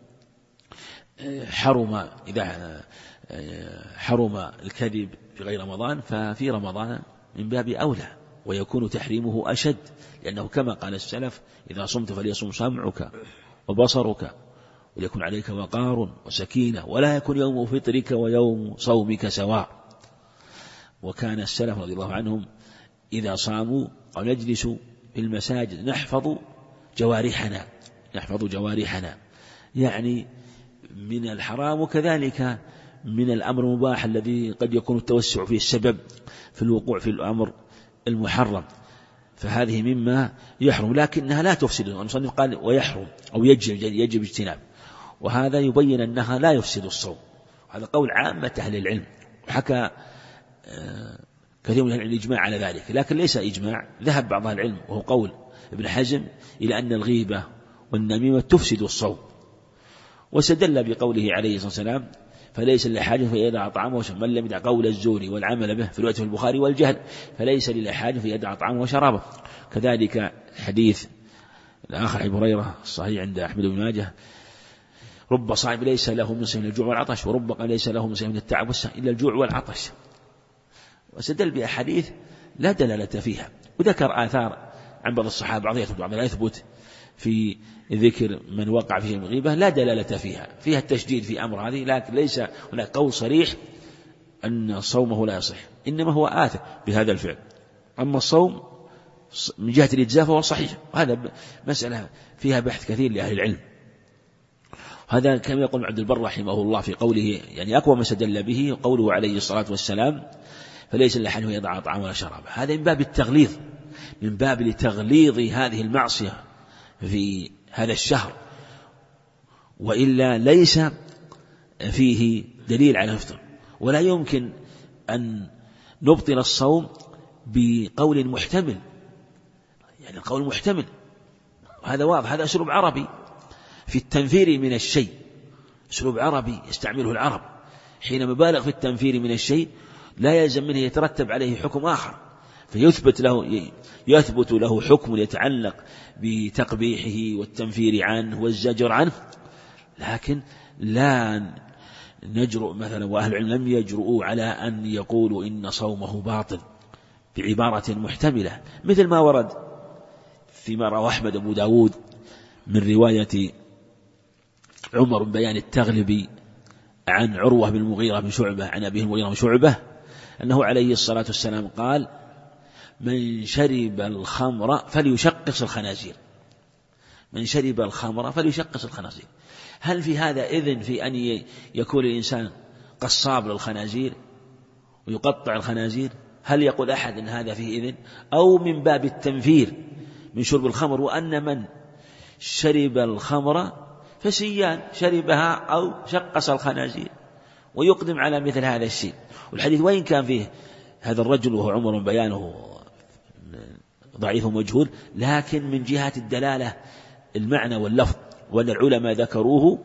إذا حرم الكذب في غير رمضان ففي رمضان من باب أولى، ويكون تحريمه أشد، لأنه كما قال السلف: إذا صمت فليصم سمعك وبصرك وليكن عليك وقار وسكينة، ولا يكن يوم فطرك ويوم صومك سواء. وكان السلف رضي الله عنهم إذا صاموا أو نجلسوا في المساجد نحفظ جوارحنا، يعني من الحرام، وكذلك من الأمر المباح الذي قد يكون التوسع فيه السبب في الوقوع في الأمر المحرم، فهذه مما يحرم، لكنها لا تفسد. المصنف قال ويحرم أو يجب اجتناب، وهذا يبين أنها لا يفسد الصوم. هذا قول عامة أهل العلم، وحكى كثير من أهل الإجماع على ذلك، لكن ليس إجماع. ذهب بعض أهل العلم وهو قول ابن حزم إلى أن الغيبة والنميمة تفسد الصوم، واستدل بقوله عليه الصلاة والسلام: فليس لأحد فيدع طعامه وشرابه، من لم يدع قول الزور والعمل به، في رواية في البخاري، والجهل، فليس لأحد فيدع طعامه وشرابه. كذلك حديث الآخر أبي هريرة الصحيح عند أحمد بن ماجه: رب صائم ليس له من صيام الجوع والعطش، ورب قام ليس له من صيام التعب والسهر إلا الجوع والعطش. واستدل بأحاديث لا دلالة فيها، وذكر آثار عن بعض الصحابة، بعض يثبت وبعض لا يثبت، في ذكر من وقع فيه الغيبة لا دلالة فيها التشديد في أمر هذه، لكن ليس هناك قول صريح أن صومه لا يصح، إنما هو آثم بهذا الفعل. أما الصوم من جهة الإجزاء فهو صحيح، وهذا مسألة فيها بحث كثير لأهل العلم. هذا كما يقول عبد البر رحمه الله في قوله، يعني أقوى ما استدل به قوله عليه الصلاة والسلام: فليس لأحد يضع طعام ولا شراب. هذا من باب التغليظ، من باب لتغليظ هذه المعصية في هذا الشهر، وإلا ليس فيه دليل على الفطر. ولا يمكن أن نبطل الصوم بقول محتمل، يعني القول محتمل، هذا واضح، هذا أسلوب عربي في التنفير من الشيء، أسلوب عربي يستعمله العرب حين مبالغ في التنفير من الشيء، لا يلزم منه يترتب عليه حكم آخر، فيثبت له حكم يتعلق بتقبيحه والتنفير عنه والزجر عنه، لكن لا نجرؤ مثلا، وأهل العلم لم يجرؤوا على أن يقولوا إن صومه باطل بعبارة محتملة، مثل ما ورد فيما رواه أحمد أبو داود من رواية عمر بن بيان التغلبي عن عروة بن المغيرة بن شعبة عن أبيه المغيرة بن شعبة أنه عليه الصلاة والسلام قال: من شرب الخمر فليشقص الخنازير. من شرب الخمر فليشقص الخنازير. هل في هذا إذن في أن يكون الإنسان قصاب للخنازير ويقطع الخنازير؟ هل يقول أحد أن هذا فيه إذن؟ أو من باب التنفير من شرب الخمر، وأن من شرب الخمر فسيان شربها أو شقص الخنازير، ويقدم على مثل هذا الشيء. والحديث وإن كان فيه هذا الرجل وهو عمر بيانه ضعيف ومجهول، لكن من جهة الدلالة المعنى واللفظ، وأن العلماء ذكروه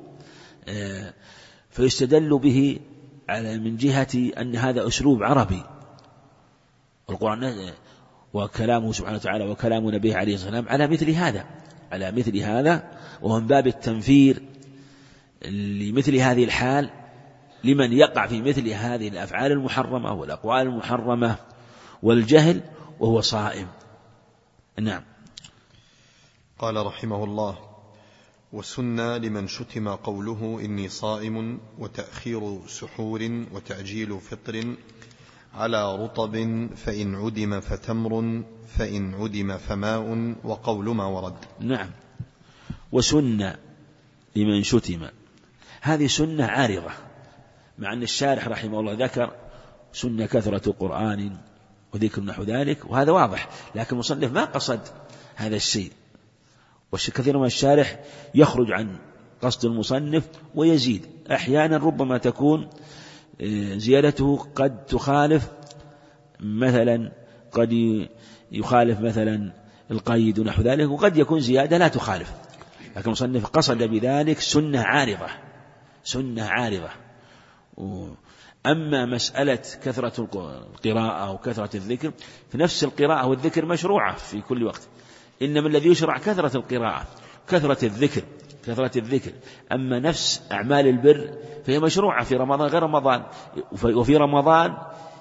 فيستدل به على من جهة أن هذا أسلوب عربي، القرآن وكلامه سبحانه وتعالى وكلام نبيه عليه الصلاة والسلام على مثل هذا، ومن باب التنفير لمثل هذه الحال لمن يقع في مثل هذه الأفعال المحرمة والأقوال المحرمة والجهل وهو صائم. نعم. قال رحمه الله: وسن لمن شتم قوله إني صائم، وتأخير سحور، وتعجيل فطر على رطب، فإن عدم فتمر، فإن عدم فماء، وقول ما ورد. نعم. وسن لمن شتم، هذه سنة عارضة، مع أن الشارح رحمه الله ذكر سنة كثرة قرآن وذكر نحو ذلك، وهذا واضح، لكن المصنف ما قصد هذا الشيء، وكثير من الشارح يخرج عن قصد المصنف ويزيد، أحيانا ربما تكون زيادته قد تخالف مثلا، قد يخالف مثلا القيد ونحو ذلك، وقد يكون زيادة لا تخالف، لكن المصنف قصد بذلك سنة عارضة. أما مسألة كثرة القراءة وكثرة الذكر، فنفس القراءة والذكر مشروعة في كل وقت، إنما الذي يشرع كثرة القراءة كثرة الذكر. أما نفس أعمال البر فهي مشروعة في رمضان غير رمضان، وفي رمضان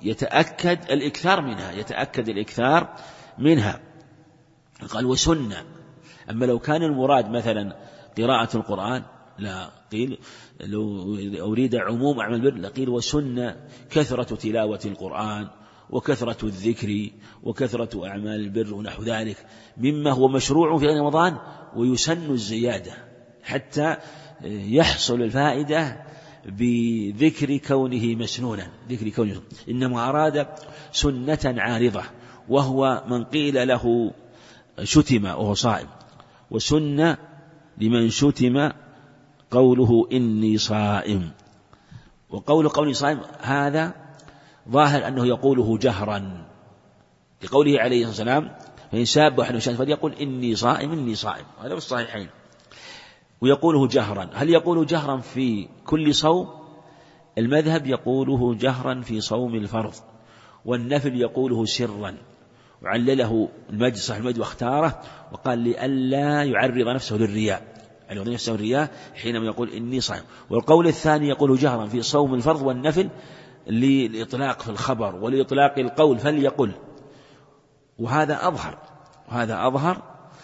يتأكد الإكثار منها. قال وسنة. أما لو كان المراد مثلا قراءة القرآن لا قيل، لو أريد عموم أعمال البر لقيل وسنة كثرة تلاوة القرآن وكثرة الذكر وكثرة أعمال البر ونحو ذلك مما هو مشروع في رمضان، ويسن الزيادة حتى يحصل الفائدة بذكر كونه مسنونا. إنما أراد سنة عارضة، وهو من قيل له شتم وهو صائم، وسن لمن شتم قوله إني صائم. وقوله صائم هذا ظاهر أنه يقوله جهرا، لقوله عليه الصلاة والسلام فإن ساب أحد فليقل إني صائم، هذا في الصحيحين. ويقوله جهرا، هل يقول جهرا في كل صوم؟ المذهب يقوله جهرا في صوم الفرض، والنفل يقوله سرا، وعلله المجد صاحب المجد واختاره وقال لئلا يعرض نفسه للرياء، حينما يقول إني صائم. والقول الثاني يقول جهرا في صوم الفرض والنفل للإطلاق في الخبر ولإطلاق القول فليقل. وهذا أظهر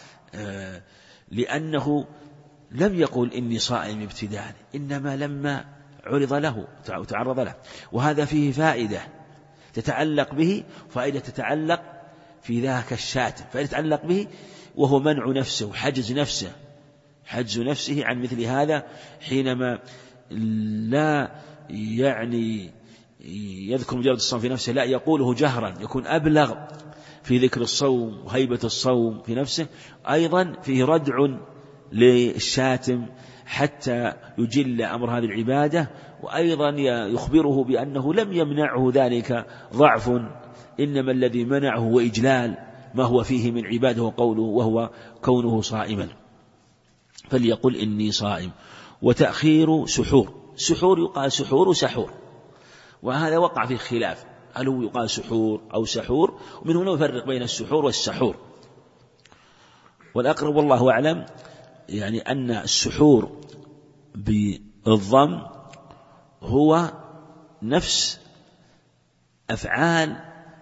لأنه لم يقل إني صائم ابتداء، إنما لما عرض له وتعرض له. وهذا فيه فائدة تتعلق به، فائدة تتعلق في ذاك الشاتم، فائدة تتعلق به وهو منع نفسه، حجز نفسه عن مثل هذا، حينما لا يعني يذكر مجرد الصوم في نفسه، لا يقوله جهرا يكون أبلغ في ذكر الصوم وهيبة الصوم في نفسه. أيضا فيه ردع للشاتم حتى يجل أمر هذه العبادة، وأيضا يخبره بأنه لم يمنعه ذلك ضعف، إنما الذي منعه وإجلال ما هو فيه من عباده وقوله وهو كونه صائما. فليقل إني صائم. وتأخير سحور يقال سحور وسحور، وهذا وقع فيه خلاف، هل هو يقال سحور أو سحور، ومن هنا يفرق بين السحور والسحور. والأقرب والله أعلم يعني أن السحور بالضم هو نفس فعل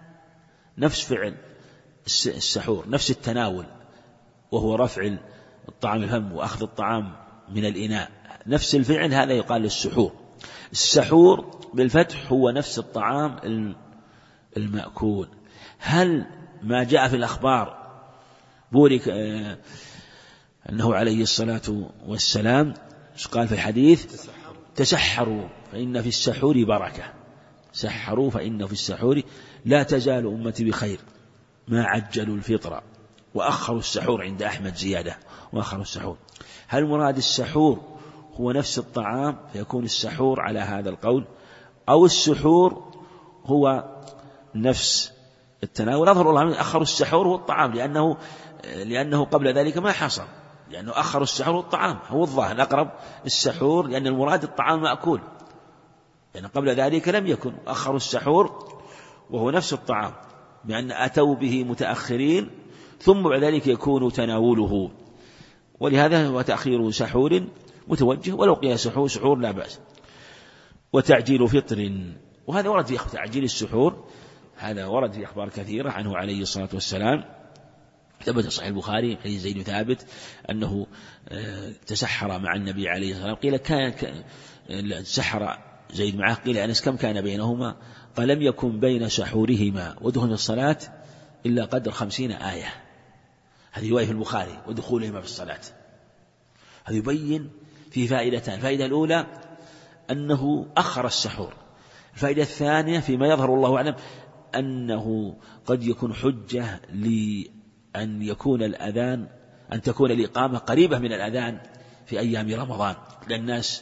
السحور، نفس التناول، وهو رفع الطعام الفم وأخذ الطعام من الإناء، نفس الفعل، هذا يقال السحور. السحور بالفتح هو نفس الطعام المأكول. هل ما جاء في الأخبار بورك أنه عليه الصلاة والسلام قال في الحديث تسحروا فإن في السحور بركة، سحروا فإن في السحور لا تزال أمتي بخير ما عجلوا الفطر وأخروا السحور، عند أحمد زيادة وأخروا السحور. هل مراد السحور هو نفس الطعام فيكون السحور على هذا القول، أو السحور هو نفس التناول؟ أظهر الله أخروا السحور هو الطعام، لأنه قبل ذلك ما حصل، لأنه أخروا السحور الطعام، هو الظاهر أقرب السحور، لأن المراد الطعام مأكول، لأن قبل ذلك لم يكن. أخروا السحور وهو نفس الطعام، بأن أتوا به متأخرين ثم بعد ذلك يكون تناوله، ولهذا هو تأخير سحور متوجه، ولو قيل سحور لا بأس. وتعجيل فطر، وهذا ورد في تعجيل السحور، هذا ورد في أخبار كثيرة عنه عليه الصلاة والسلام. ثبت صحيح البخاري حديث زيد ثابت أنه تسحر مع النبي عليه الصلاة والسلام، قيل كان سحر زيد معه، قيل أنس كم كان بينهما؟ قال لم يكن بين سحورهما ودخول الصلاة إلا قدر 50 آية. هذه رواية في البخاري، ودخولهما في الصلاة. هذا يبين في فائدتان: الفائدة الأولى أنه أخر السحور، الفائدة الثانية فيما يظهر الله أعلم أنه قد يكون حجة لأن يكون الأذان، أن تكون الإقامة قريبة من الأذان في أيام رمضان، لأن الناس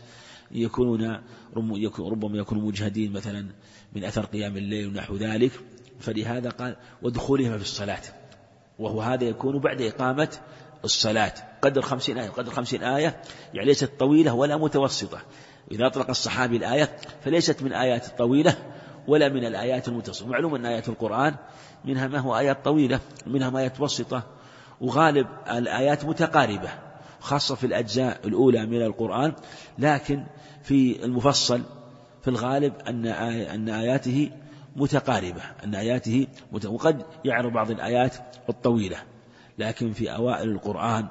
ربما يكونوا مجهدين مثلا من أثر قيام الليل ونحو ذلك، فلهذا قال ودخولهما في الصلاة، وهو هذا يكون بعد إقامة الصلاة قدر 50 آية. قدر 50 آية يعني ليست طويلة ولا متوسطة. إذا أطلق الصحابي الآية فليست من آيات الطويلة ولا من الآيات المتوسطة. معلوم أن آيات القرآن منها ما هو آيات طويلة منها ما آيات متوسطة، وغالب الآيات متقاربة خاصة في الأجزاء الأولى من القرآن، لكن في المفصل في الغالب أن آياته متقاربة، أن آياته وقد يعرض بعض الآيات الطويلة، لكن في أوائل القرآن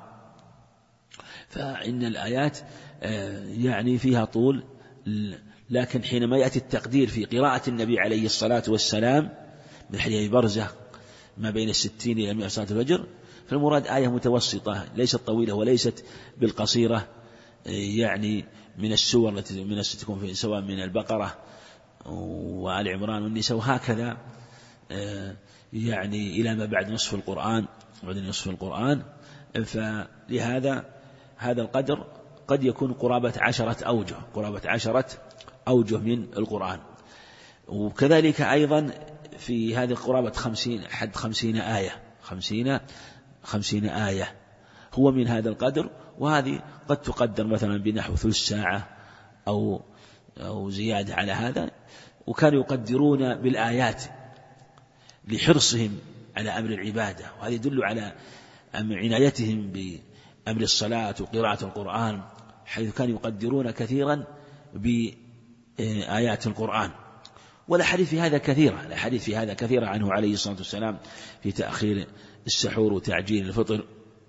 فإن الآيات يعني فيها طول، لكن حينما يأتي التقدير في قراءة النبي عليه الصلاة والسلام من حديث برزة ما بين 60 إلى 100 صلاة الفجر، فالمراد آية متوسطة ليست طويلة وليست بالقصيرة، يعني من السور التي تكون في سواء من البقرة وآل عمران والنساء وهكذا، يعني إلى ما بعد نصف القرآن وبعدين نصف القرآن. فلهذا هذا القدر قد يكون قرابة 10 أوجه من القرآن. وكذلك أيضا في هذه قرابة 50 آية 50 آية هو من هذا القدر، وهذه قد تقدر مثلا بنحو ثلث ساعة أو زيادة على هذا. وكانوا يقدرون بالآيات لحرصهم على أمر العبادة، وهذا يدل على عنايتهم بأمر الصلاة وقراءة القرآن، حيث كانوا يقدرون كثيرا بآيات القرآن. والأحاديث في هذا كثيرة عنه عليه الصلاة والسلام في تأخير السحور وتعجيل الفطر.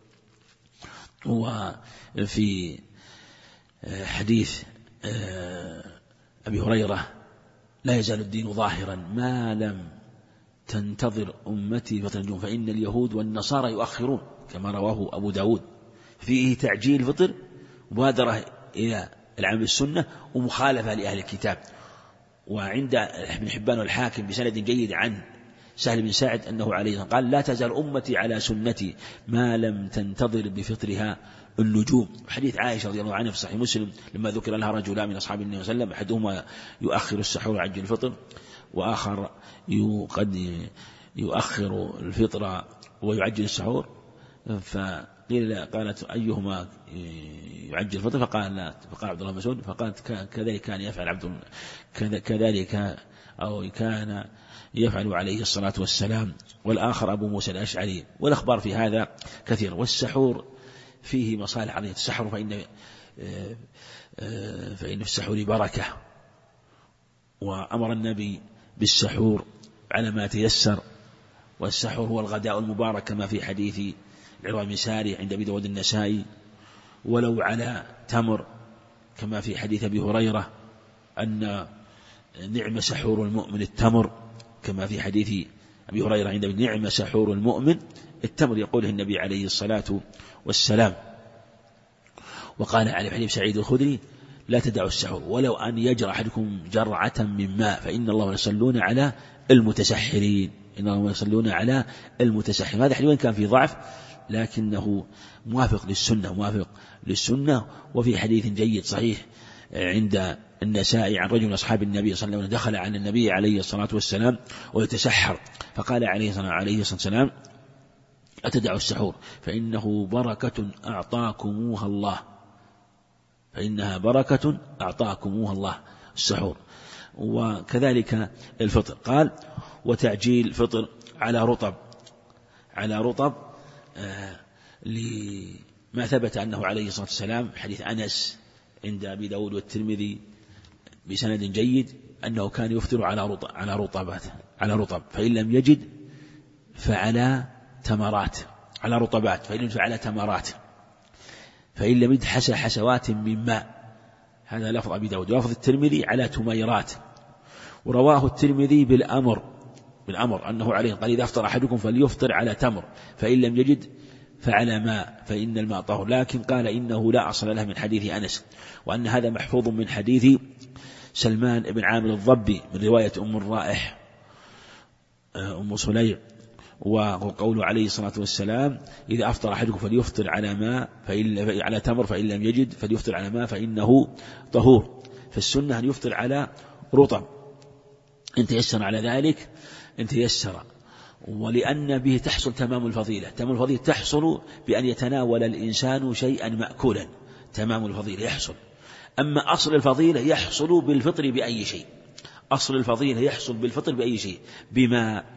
وفي حديث أبي هريرة: لا يزال الدين ظاهرا ما لم تنتظر أمتي فطر النجوم، فإن اليهود والنصارى يؤخرون، كما رواه أبو داود. فيه تعجيل الفطر، مبادرة إلى العمل بالسنة، ومخالفة لأهل الكتاب. وعند ابن حبان والحاكم بسند جيد عن سهل بن ساعد أنه عليه قال: لا تزال أمتي على سنتي ما لم تنتظر بفطرها النجوم. حديث عائشة رضي الله عنها في صحيح مسلم لما ذكر لها رجلان من أصحاب النبي صلى الله عليه وسلم، أحدهما يؤخر السحور ويعجل الفطر، وآخر قد يؤخر الفطر ويعجل السحور. قالت: أيهما يعجل الفطر؟ فقال لا. فقال عبد الله بن مسعود: فقالت: كذلك كان يفعل كذلك أو كان يفعل عليه الصلاة والسلام. والآخر أبو موسى الأشعري. والأخبار في هذا كثير. والسحور فيه مصالح عظيمة. السحور فإن في السحور بركة، وأمر النبي بالسحور على ما تيسر. والسحور هو الغداء المبارك كما في حديث العرباض بن ساري عند أبي داود النسائي: ولو على تمر، كما في حديث أبي هريرة أن نعم سحور المؤمن التمر، كما في حديث أبي هريرة عند نعم سحور المؤمن التمر، يقوله النبي عليه الصلاة والسلام. وقال على حديث سعيد الخدري: لا تدعوا السحور ولو أن يجرى أحدكم جرعة من ماء فإن الله يصلون على المتسحرين. إن الله يصلون على المتسحرين. هذا حديث كان فيه ضعف، لكنه موافق للسنة. وفي حديث جيد صحيح عند النسائي عن رجل من أصحاب النبي صلى الله عليه وسلم دخل على النبي عليه الصلاة والسلام ويتسحر، فقال عليه الصلاة والسلام: أتدعوا السحور فإنه بركة أعطاكموها الله، فإنها بركة أعطاكموها الله السحور. وكذلك الفطر. قال: وتعجيل الفطر على رطب لما ثبت أنه عليه الصلاة والسلام حديث أنس عند أبي داود والترمذي بسند جيد أنه كان يفطر على رطب، فإن لم يجد فعلى تمرات، على رطبات، فإن لم يجد فعلى تمرات، فإن لم يجد حسوات من ماء. هذا لفظ أبي داود. ولفظ الترمذي على تميرات. ورواه الترمذي بالأمر أنه عليه قال: إذا أفطر أحدكم فليفطر على تمر، فإن لم يجد فعلى ماء، فإن الماء طهور. لكن قال إنه لا أصل له من حديث أنس، وأن هذا محفوظ من حديث سلمان بن عامر الضبي من رواية أم الرائح أم صليع. وقوله عليه الصلاة والسلام: إذا أفطر أحدكم فليفطر على ماء على تمر، فإن لم يجد فليفطر على ماء فإنه طهور. فالسنة أن يفطر على رطب، إن تيسر على ذلك إن تيسر. ولأن به تحصل تمام الفضيلة. تمام الفضيلة تحصل بأن يتناول الإنسان شيئا مأكولا، تمام الفضيلة يحصل. أما أصل الفضيلة يحصل بالفطر بأي شيء، أصل الفضيلة يحصل بالفطر بأي شيء، بماء،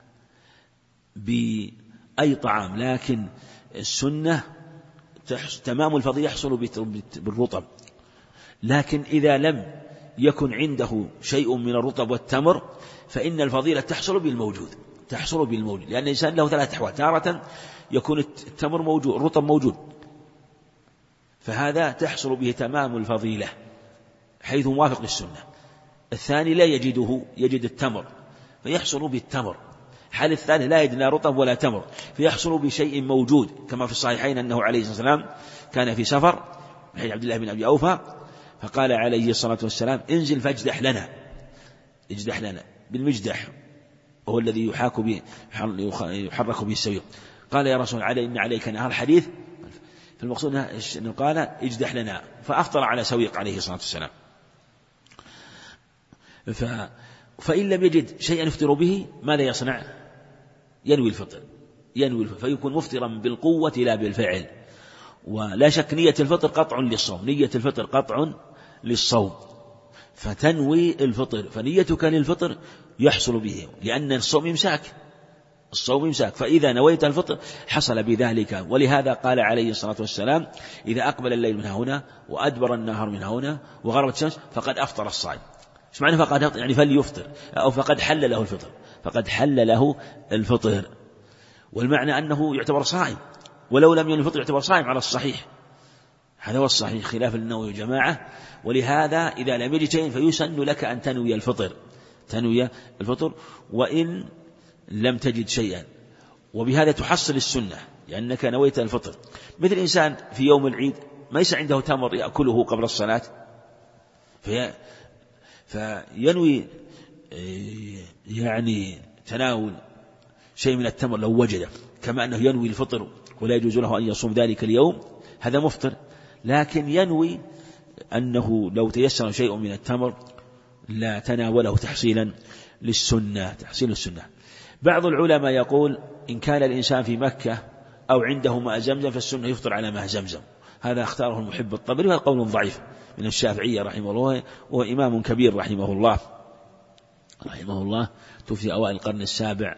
بأي طعام. لكن السنة تمام الفضيلة يحصل بالرطب. لكن إذا لم يكن عنده شيء من الرطب والتمر فإن الفضيلة تحصل بالموجود، لأن الإنسان له 3 أحوال: تارة يكون التمر موجود، الرطب موجود، فهذا تحصل به تمام الفضيلة حيث موافق للسنة. الثاني لا يجده، يجد التمر فيحصل بالتمر. حال الثالث لا يجد لا رطب ولا تمر فيحصل بشيء موجود، كما في الصحيحين أنه عليه الصلاة والسلام كان في سفر حديث عبد الله بن أبي أوفى فقال عليه الصلاة والسلام: انزل فاجدح لنا، اجدح لنا بالمجدح، وهو الذي يحرك به السويق. قال: يا رسول الله إن عليك نهار. حديث فالمقصود أنه قال: اجدح لنا، فأفطر على سويق عليه الصلاة والسلام. فإن لم يجد شيئا يفطر به ماذا يصنع؟ ينوي الفطر، فيكون مفطرا بالقوة لا بالفعل. ولا شك نية الفطر قطع للصوم، نية الفطر قطع للصوم، فتنوي الفطر، فنيتك للفطر يحصل به، لأن الصوم إمساك، فإذا نويت الفطر حصل بذلك. ولهذا قال عليه الصلاة والسلام: إذا أقبل الليل من هنا وأدبر النهار من هنا وغربت الشمس فقد أفطر الصائم. ايش معنى فقد أفطر؟ يعني فليفطر، أو فقد حل له الفطر، والمعنى أنه يعتبر صائم، ولو لم ينوي الفطر يعتبر صائم على الصحيح. هذا هو الصحيح خلاف النووي والجماعة. ولهذا إذا لم يجد شيء فيسن لك أن تنوي الفطر وإن لم تجد شيئا، وبهذا تحصل السنة لأنك نويت الفطر. مثل إنسان في يوم العيد ما يسع عنده تمر يأكله قبل الصلاة فينوي يعني تناول شيء من التمر لو وجده، كما أنه ينوي الفطر ولا يجوز له أن يصوم ذلك اليوم، هذا مفطر، لكن ينوي أنه لو تيسر شيء من التمر لا تناوله تحصيلا للسنة. بعض العلماء يقول: إن كان الإنسان في مكة أو عنده ماء زمزم فالسنة يفطر على ماء زمزم. هذا اختاره المحب الطبري، وهذا قول ضعيف من الشافعية رحمه الله، وهو إمام كبير رحمه الله، توفي أوائل القرن السابع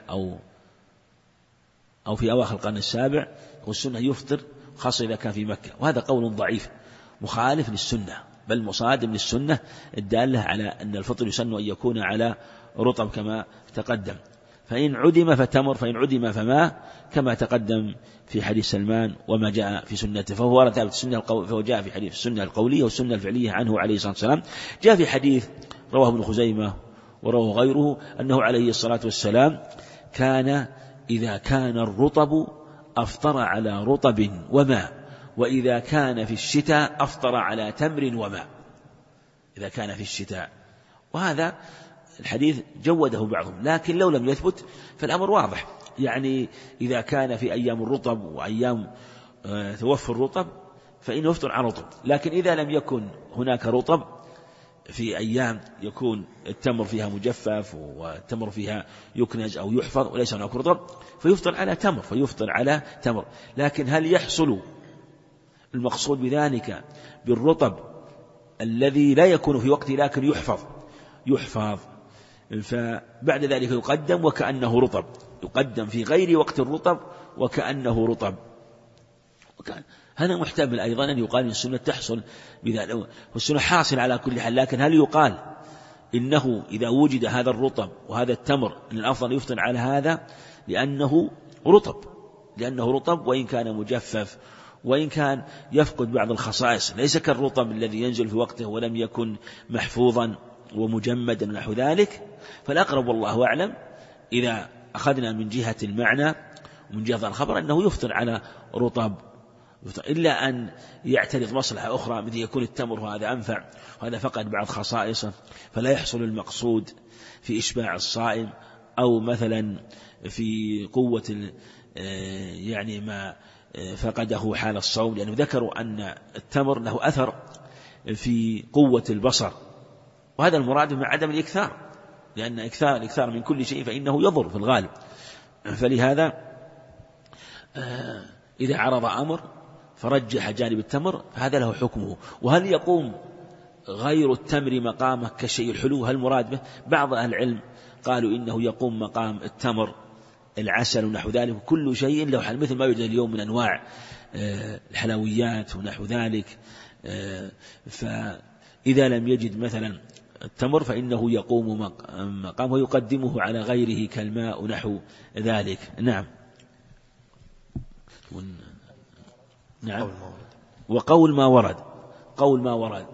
أو في أواخر القرن السابع. والسنة يفطر خاصة إذا كان في مكة، وهذا قول ضعيف مخالف للسنة، بل مصادم للسنة الدالة على أن الفطر يسن أن يكون على رطب كما تقدم. فإن عدم فتمر، فإن عدم فماء، كما تقدم في حديث سلمان وما جاء في سنته. فهو ثابت السنة، فهو جاء في حديث السنة القولية والسنة الفعلية عنه عليه الصلاة والسلام. جاء في حديث رواه ابن خزيمة ورواه غيره أنه عليه الصلاة والسلام كان إذا كان الرطب أفطر على رطب وماء، وإذا كان في الشتاء أفطر على تمر وماء، إذا كان في الشتاء. وهذا الحديث جوده بعضهم، لكن لو لم يثبت فالأمر واضح، يعني إذا كان في أيام الرطب وأيام توفر الرطب فإنه يفطر على رطب، لكن إذا لم يكن هناك رطب في أيام يكون التمر فيها مجفف والتمر فيها يكنز أو يحفظ وليس هناك رطب فيفطر على تمر. لكن هل يحصل المقصود بذلك بالرطب الذي لا يكون في وقته لكن يحفظ، فبعد ذلك يقدم وكأنه رطب، يقدم في غير وقت الرطب وكأنه رطب. هذا محتمل أيضا أن يقال إن السنة تحصل بذلك، والسنة حاصل على كل حال، لكن هل يقال إنه إذا وجد هذا الرطب وهذا التمر أن الأفضل يفطر على هذا لأنه رطب وإن كان مجفف، وإن كان يفقد بعض الخصائص، ليس كالرطب الذي ينزل في وقته ولم يكن محفوظا ومجمدا ونحو ذلك. فالأقرب والله أعلم إذا أخذنا من جهة المعنى ومن جهة الخبر أنه يفطر على رطب، إلا أن يعترض مصلحة أخرى مثل يكون التمر وهذا أنفع وهذا فقد بعض خصائصه فلا يحصل المقصود في إشباع الصائم، أو مثلا في قوة يعني ما فقده حال الصوم، لأنه ذكروا أن التمر له أثر في قوة البصر، وهذا المراد مع عدم الإكثار، لأن الإكثار من كل شيء فإنه يضر في الغالب. فلهذا إذا عرض أمر فرجح جانب التمر فهذا له حكمه. وهل يقوم غير التمر مقامه كالشيء الحلو؟ هل مراد به؟ بعض أهل العلم قالوا إنه يقوم مقام التمر العسل ونحو ذلك، كل شيء له حل، مثل ما يوجد اليوم من أنواع الحلويات ونحو ذلك. فإذا لم يجد مثلا التمر فإنه يقوم مقام ويقدمه على غيره كالماء نحو ذلك. نعم. نعم. وقول ما ورد، قول ما ورد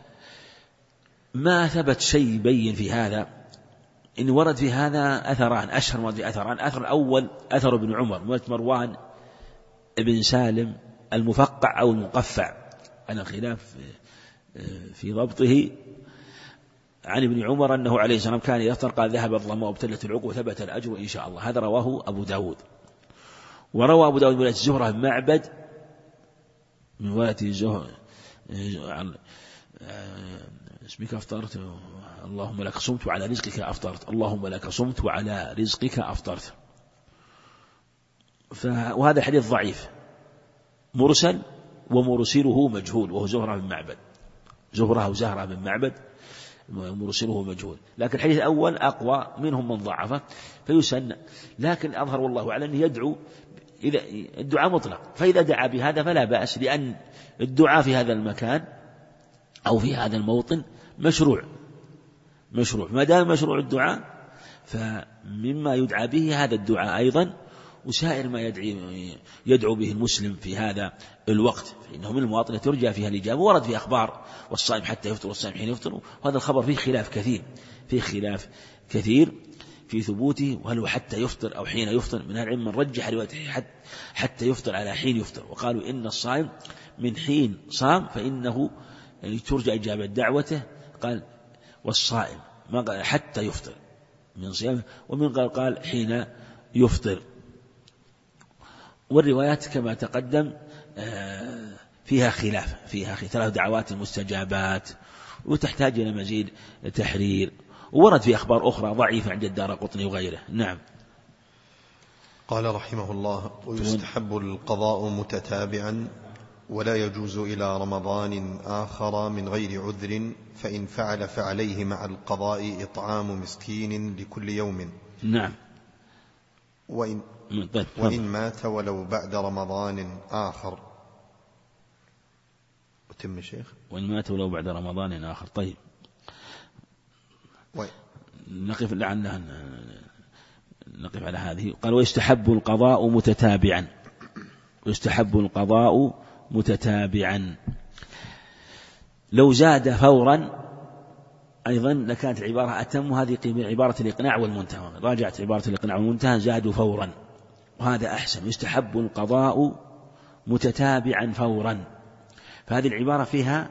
ما ثبت شيء يبين في هذا. إن ورد في هذا أثران، أشهر ما في أثران. أثر الأول أثر ابن عمر مروان ابن سالم المفقع أو المقفع، أنا خلاف في ضبطه، عن ابن عمر أنه عليه السلام كان يفطر قال ذهب الظمأ وابتلت العروق وثبت الأجر إن شاء الله. هذا رواه أبو داود. وروى أبو داود من زهرة بن معبد من ولد زهرة اسمك أفطرت اللهم لك صمت وعلى رزقك أفطرت، اللهم لك صمت وعلى رزقك أفطرت. وهذا الحديث ضعيف مرسل، ومرسله مجهول، وهو زهرة بن معبد، زهرة وزهرة بن معبد مرسله مجهول. لكن الحديث الأول أقوى، منهم من ضعفه فيسن. لكن أظهر والله أعلم أنه يدعو إذا الدعاء مطلق، فإذا دعا بهذا فلا بأس، لأن الدعاء في هذا المكان أو في هذا الموطن مشروع. ما دام مشروع الدعاء فمما يدعى به هذا الدعاء أيضا، وسائر ما يدعو به المسلم في هذا الوقت، فإنه من المواطن ترجى فيها الإجابة. ورد في أخبار والصائم حتى يفطر والصائم حين يفطر، وهذا الخبر فيه خلاف كثير في ثبوته، وهل هو حتى يفطر أو حين يفطر. من العلم من رجح روايته حتى يفطر على حين يفطر، وقالوا إن الصائم من حين صام فإنه ترجى إجابة دعوته. قال والصائم ما قال حتى يفطر من صيامه، ومن قال حين يفطر. والروايات كما تقدم فيها خلاف، ثلاث دعوات مستجابات، وتحتاج إلى مزيد تحرير. وورد في أخبار أخرى ضعيفة عند الدارقطني وغيره. نعم. قال رحمه الله: ويستحب القضاء متتابعا، ولا يجوز إلى رمضان آخر من غير عذر، فإن فعل فعليه مع القضاء إطعام مسكين لكل يوم. نعم. وإن مات ولو بعد رمضان آخر. وتم شيخ. وإن مات ولو بعد رمضان آخر. طيب نقف على هذه. قال ويستحب القضاء متتابعا. لو زاد فورا أيضا لكانت العبارة أتم. هذه عبارة الإقناع والمنتهى، راجعت عبارة الإقناع والمنتهى زادوا فورا، وهذا أحسن. يستحب القضاء متتابعا فورا. فهذه العبارة فيها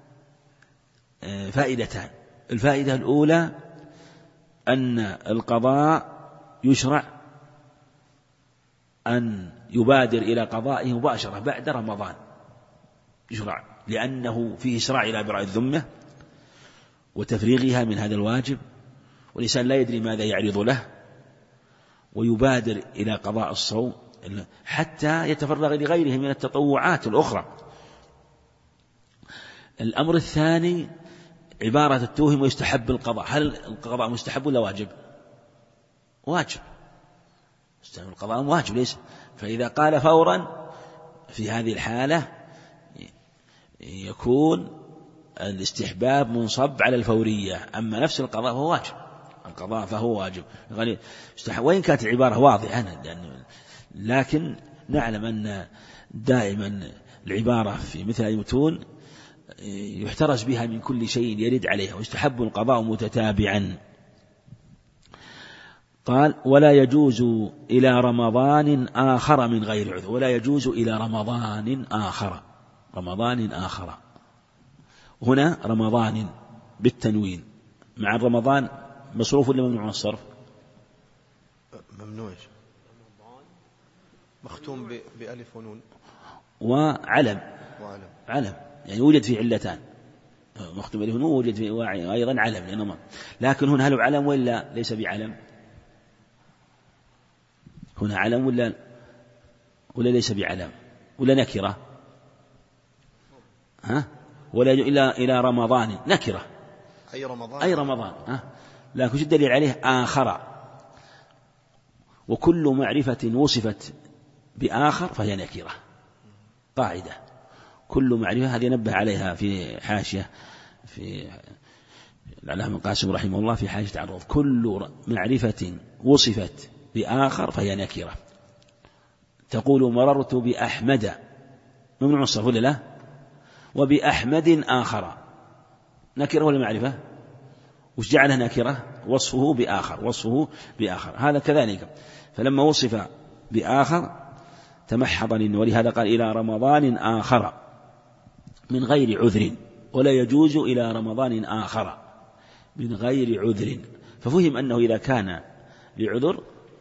فائدتان. الفائدة الأولى أن القضاء يشرع أن يبادر إلى قضائه مباشرة بعد رمضان، يشرع لأنه فيه إسراع إلى براء الذمة وتفريغها من هذا الواجب، والإنسان لا يدري ماذا يعرض له، ويبادر إلى قضاء الصوم حتى يتفرغ لغيره من التطوعات الأخرى. الأمر الثاني عبارة التوهم ويستحب القضاء. هل القضاء مستحب ولا واجب؟ واجب. القضاء واجب ليس. فإذا قال فورا في هذه الحالة يكون الاستحباب منصب على الفورية، أما نفس القضاء فهو واجب. القضاء فهو واجب، وإن كانت العبارة واضحة، لكن نعلم أن دائما العبارة في مثل المتون يحترز بها من كل شيء يرد عليها. ويستحب القضاء متتابعا. قال ولا يجوز إلى رمضان آخر من غير عذر. ولا يجوز إلى رمضان آخر. هنا رمضان بالتنوين مع الرمضان مصروف ولا ممنوع من الصرف؟ ممنوع، مختوم بألف ونون وعلم. يعني وجد فيه علتان، مختوم بألف ونون، ووجد فيه أيضا علم لأنه. لكن هنا هل علم ولا ليس بعلم؟ هنا علم ولا ليس بعلم ولا نكرة؟ ولا إلى رمضان نكرة أي رمضان. لكن شو الدليل عليه؟ آخر. وكل معرفة وصفت بآخر فهي نكرة، قاعدة. كل معرفة، هذه نبه عليها في حاشية في العلامة القاسم رحمه الله في حاشية الروض: كل معرفة وصفت بآخر فهي نكرة. تقول مررت بأحمد، ممنوع الصرف ولا لا؟ وبأحمد آخر، نكرة ولا معرفة؟ وش جعلها نكرة؟ وصفه بآخر، هذا كذلك. فلما وصف بآخر تمحض للنور، ولهذا قال: إلى رمضان آخر من غير عذر، ولا يجوز إلى رمضان آخر من غير عذر. ففهم أنه إذا كان لعذر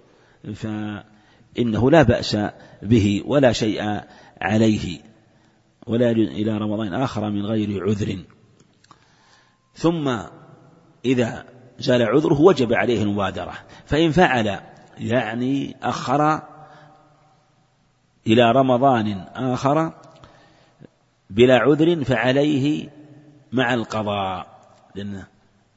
فإنه لا بأس به ولا شيء عليه، ولا يجوز إلى رمضان آخر من غير عذر. ثم إذا زال عذره وجب عليه المبادرة، فإن فعل يعني أخر إلى رمضان آخر بلا عذر فعليه مع القضاء، لأنه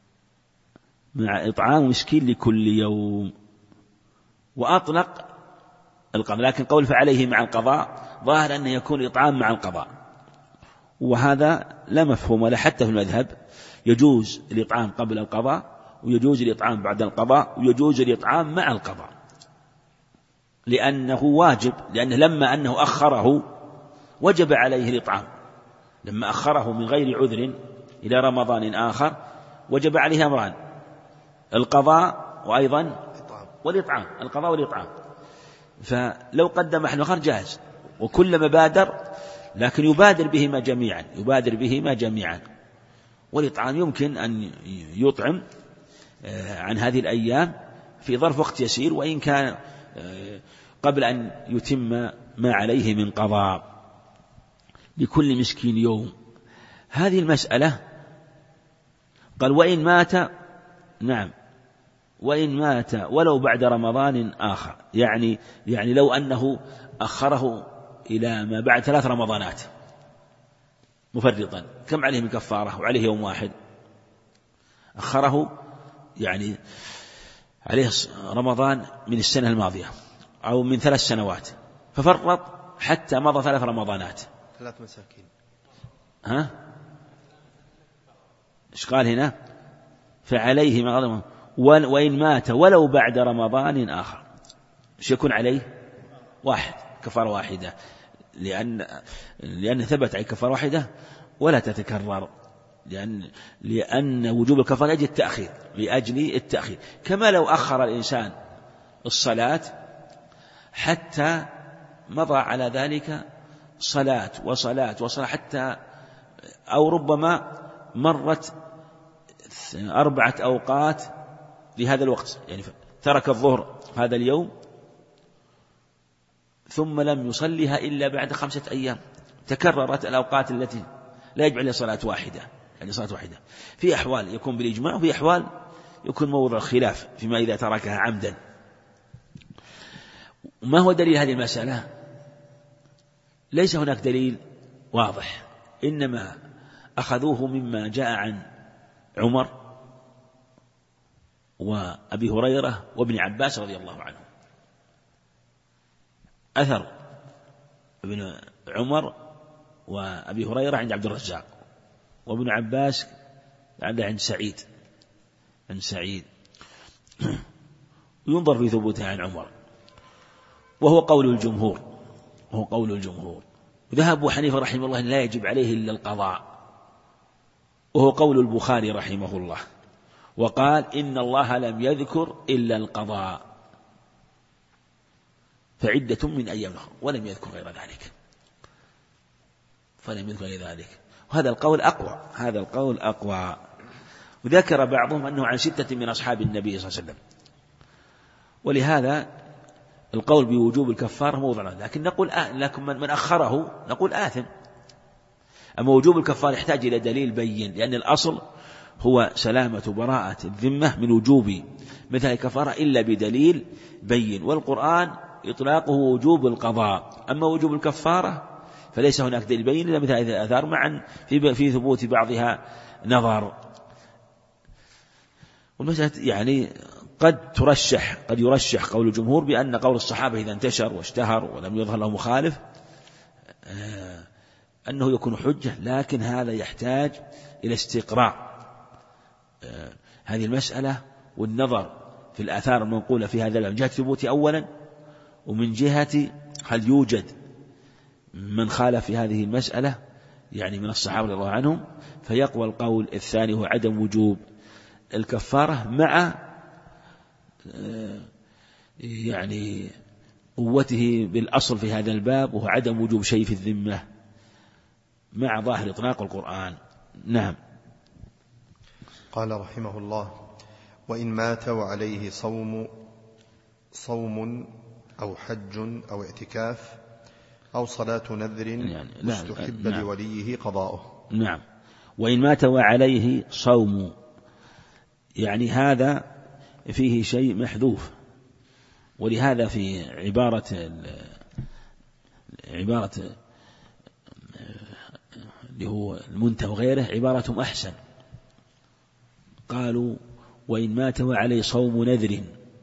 مع إطعام مسكين لكل يوم، وأطلق القضاء. لكن قول فعليه مع القضاء ظاهر أنه يكون إطعام مع القضاء، وهذا لا مفهوم له حتى في المذهب. يجوز الإطعام قبل القضاء، ويجوز الإطعام بعد القضاء، ويجوز الإطعام مع القضاء، لأنه واجب، لأنه لما أنه أخره وجب عليه الإطعام. لما أخره من غير عذر إلى رمضان آخر وجب عليه أمران: القضاء وأيضا والإطعام، القضاء والإطعام. فلو قدم أحد آخر جاهز، وكلما بادر، لكن يبادر بهما جميعا. والإطعام يمكن أن يطعم عن هذه الأيام في ظرف وقت يسير، وإن كان قبل أن يتم ما عليه من قضاء، لكل مسكين يوم. هذه المسألة قال: وإن مات، نعم، وإن مات ولو بعد رمضان آخر، يعني لو أنه أخره إلى ما بعد 3 رمضانات مفرطا، كم عليه من كفارة؟ وعليه يوم واحد. أخره يعني عليه رمضان من السنة الماضية أو من 3 سنوات، ففرط حتى مضى 3 رمضانات، 3 مساكين. إيش قال هنا؟ فعليه ما غضب، وإن مات ولو بعد رمضان آخر، إيش يكون عليه؟ 1 كفارة واحدة، لأن ثبت عليه كفارة واحدة ولا تتكرر، لأن وجوب الكفارة لأجل التأخير. كما لو أخر الإنسان الصلاة حتى مضى على ذلك صلاة حتى، أو ربما مرت 4 أوقات لهذا الوقت، يعني ترك الظهر هذا اليوم ثم لم يصليها إلا بعد 5 أيام، تكررت الأوقات التي لا يجب عليها صلاة واحدة. في أحوال يكون بالإجماع، وفي أحوال يكون موضع خلاف فيما إذا تركها عمدا. ما هو دليل هذه المسألة؟ ليس هناك دليل واضح، إنما أخذوه مما جاء عن عمر وأبي هريرة وابن عباس رضي الله عنه. أثر ابن عمر وأبي هريرة عند عبد الرزاق، وابن عباس عند سعيد ينظر في ثبوتها عن عمر، وهو قول الجمهور. وذهب أبو حنيفة رحمه الله لا يجب عليه إلا القضاء، وهو قول البخاري رحمه الله، وقال: إن الله لم يذكر إلا القضاء فعدة من أيام أخرى، ولم يذكر غير ذلك. وهذا القول أقوى. وذكر بعضهم أنه عن 6 من أصحاب النبي صلى الله عليه وسلم، ولهذا القول بوجوب الكفارة موضع، لكن نقول لكن من أخره نقول آثم. أما وجوب الكفارة يحتاج إلى دليل بين، لأن الأصل هو سلامة براءة الذمة من وجوب مثل الكفارة إلا بدليل بين، والقرآن إطلاقه وجوب القضاء. أما وجوب الكفارة فليس هناك دليل بين إلا مثل هذه الآثار، معا في ثبوت بعضها نظر. والمسألة يعني قد يرشح قول الجمهور بأن قول الصحابة إذا انتشر واشتهر ولم يظهر له مخالف أنه يكون حجة، لكن هذا يحتاج إلى استقراء هذه المسألة والنظر في الآثار المنقولة في هذا من جهة ثبوتي أولا، ومن جهة هل يوجد من خالف في هذه المسألة يعني من الصحابة رضي الله عنهم، فيقوى القول الثاني هو عدم وجوب الكفارة مع يعني قوته بالأصل في هذا الباب، وهو عدم وجوب شيء في الذمة مع ظاهر إطلاق القرآن. نعم. قال رحمه الله: وإن مات وعليه صوم أو حج أو اعتكاف أو صلاة نذر يعني استحب لوليه قضاؤه. نعم. وإن مات وعليه صوم، يعني هذا فيه شيء محذوف، ولهذا في عبارة اللي هو المنتهى وغيره عبارة أحسن، قالوا: وإن مات وعليه صوم نذر،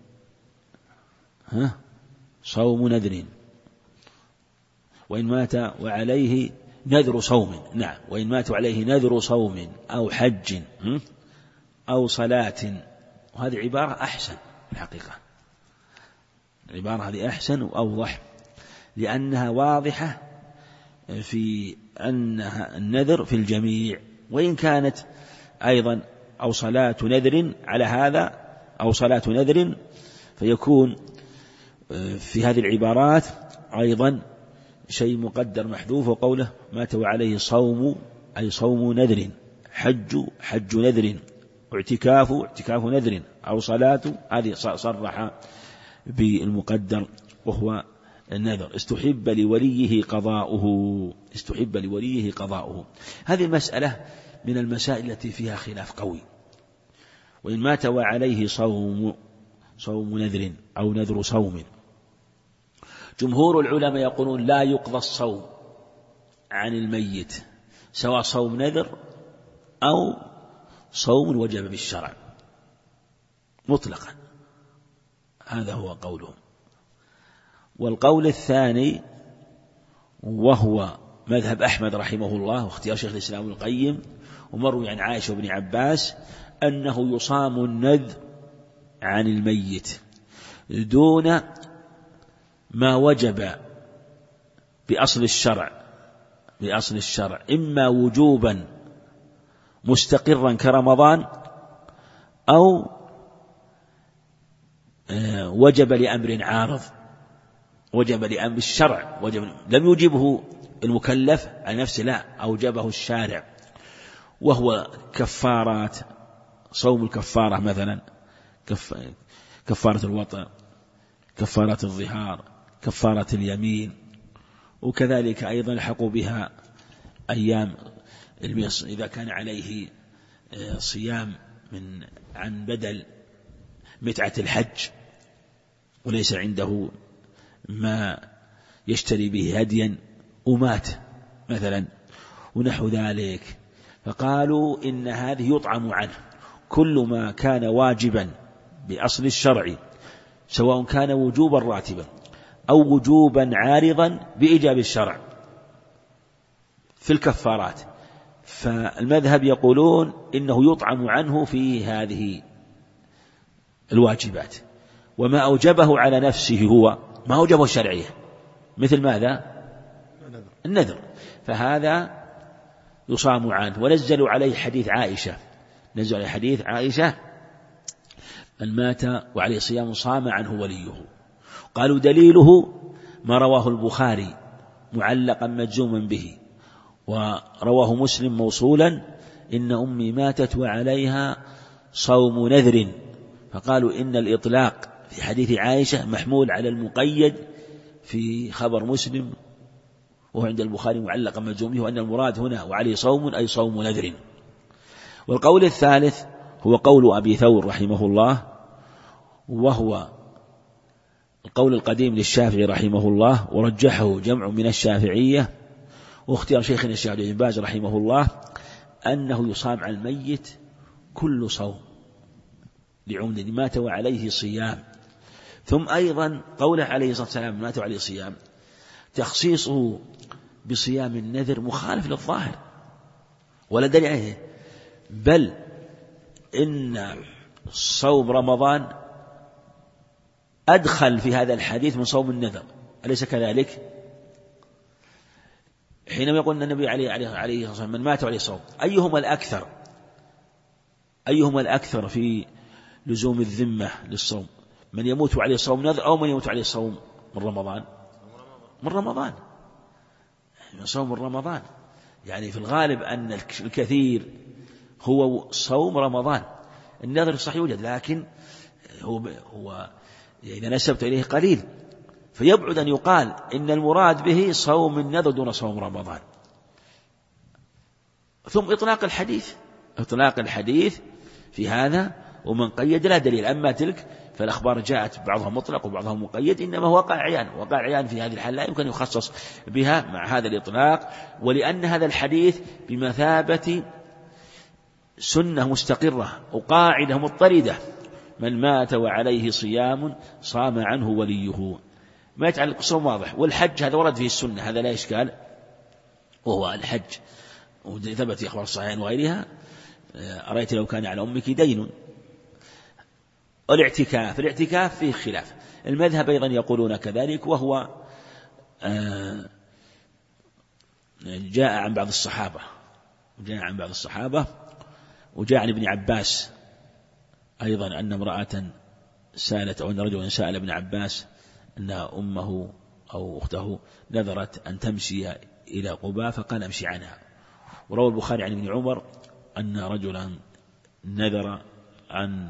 صوم نذر، وإن مات وعليه نذر صوم. نعم. وإن مات وعليه نذر صوم أو حج أو صلاة، وهذه عبارة أحسن الحقيقة، العبارة هذه أحسن وأوضح، لأنها واضحة في أنها النذر في الجميع، وإن كانت أيضا أو صلاة نذر على هذا أو صلاة نذر، فيكون في هذه العبارات أيضا شيء مقدر محذوف، وقوله مات وعليه صوم أي صوم نذر، حج نذر، اعتكاف نذر، أو صلاة، هذه صرح بالمقدر وهو النذر. استحب لوليه قضاؤه. هذه المسألة من المسائل التي فيها خلاف قوي. وإن مات وعليه صوم نذر أو نذر صوم، جمهور العلماء يقولون لا يقضى الصوم عن الميت، سواء صوم نذر أو صوم وجب بالشرع مطلقا، هذا هو قولهم. والقول الثاني وهو مذهب أحمد رحمه الله واختيار شيخ الإسلام ابن القيم ومروي عن عائشة وابن عباس، أنه يصام النذر عن الميت دون ما وجب بأصل الشرع، إما وجوبا مستقرا كرمضان، أو وجب لأمر عارض، وجب لأمر الشرع، لم يجبه المكلف عن نفسه، لا، أوجبه الشارع، وهو كفارات، صوم الكفارة مثلا، كفارة الوطن، كفارة الظهار، كفارة اليمين، وكذلك أيضا الحق بها أيام إذا كان عليه صيام عن بدل متعة الحج وليس عنده ما يشتري به هديا ومات مثلا ونحو ذلك، فقالوا إن هذه يطعم عنه كل ما كان واجبا بأصل الشرع، سواء كان وجوبا راتبا أو وجوبا عارضا بإيجاب الشرع في الكفارات. فالمذهب يقولون إنه يطعم عنه في هذه الواجبات، وما أوجبه على نفسه هو ما أوجبه الشرعية، مثل ماذا؟ النذر، فهذا يصام عنه. ونزلوا عليه حديث عائشة من مات وعليه صيام صام عنه وليه. قالوا دليله ما رواه البخاري معلقا مجزوما به، ورواه مسلم موصولا: إن أمي ماتت وعليها صوم نذر. فقالوا إن الإطلاق في حديث عائشة محمول على المقيد في خبر مسلم وهو عند البخاري معلقا مجزوما به، وأن المراد هنا وعليه صوم أي صوم نذر. والقول الثالث هو قول أبي ثور رحمه الله، وهو القول القديم للشافعي رحمه الله، ورجحه جمع من الشافعية، واختيار شيخنا الشيخ ابن باز رحمه الله أنه يصام على الميت كل صوم لعمد مات وعليه صيام. ثم أيضا قوله عليه الصلاة والسلام مات وعليه صيام، تخصيصه بصيام النذر مخالف للظاهر ولا دليل عليه، بل إن صوم رمضان أدخل في هذا الحديث من صوم النذر، أليس كذلك؟ حينما يقول النبي عليه الصلاة من مات عليه صوم، أيهما الأكثر في لزوم الذمة للصوم، من يموت عليه صوم نذر أو من يموت عليه صوم من رمضان؟ من رمضان، من صوم رمضان. يعني في الغالب أن الكثير هو صوم رمضان. النذر صحيح يوجد، لكن هو إذا نسبت إليه قليل، فيبعد أن يقال إن المراد به صوم النذر دون صوم رمضان. ثم إطلاق الحديث في هذا، ومن قيد لا دليل. أما تلك فالأخبار جاءت بعضها مطلق وبعضها مقيد، إنما هو وقع عيان في هذه الحالة لا يمكن يخصص بها مع هذا الإطلاق، ولأن هذا الحديث بمثابة سنة مستقرة وقاعدة مضطردة: من مات وعليه صيام صام عنه وليه. ما يتعلق بالصوم واضح، والحج هذا ورد فيه السنة، هذا لا إشكال، وهو الحج وثبت في أخبار الصحيحين وغيرها: أرأيت لو كان على أمك دين. الاعتكاف فيه خلاف، المذهب أيضا يقولون كذلك، وهو جاء عن بعض الصحابة وجاء عن ابن عباس أيضا أن امرأة سألت، أو أن رجلا سأل ابن عباس أن أمه أو أخته نذرت أن تمشي إلى قباء فقال امشي عنها. وروى البخاري عن ابن عمر أن رجلا نذر أن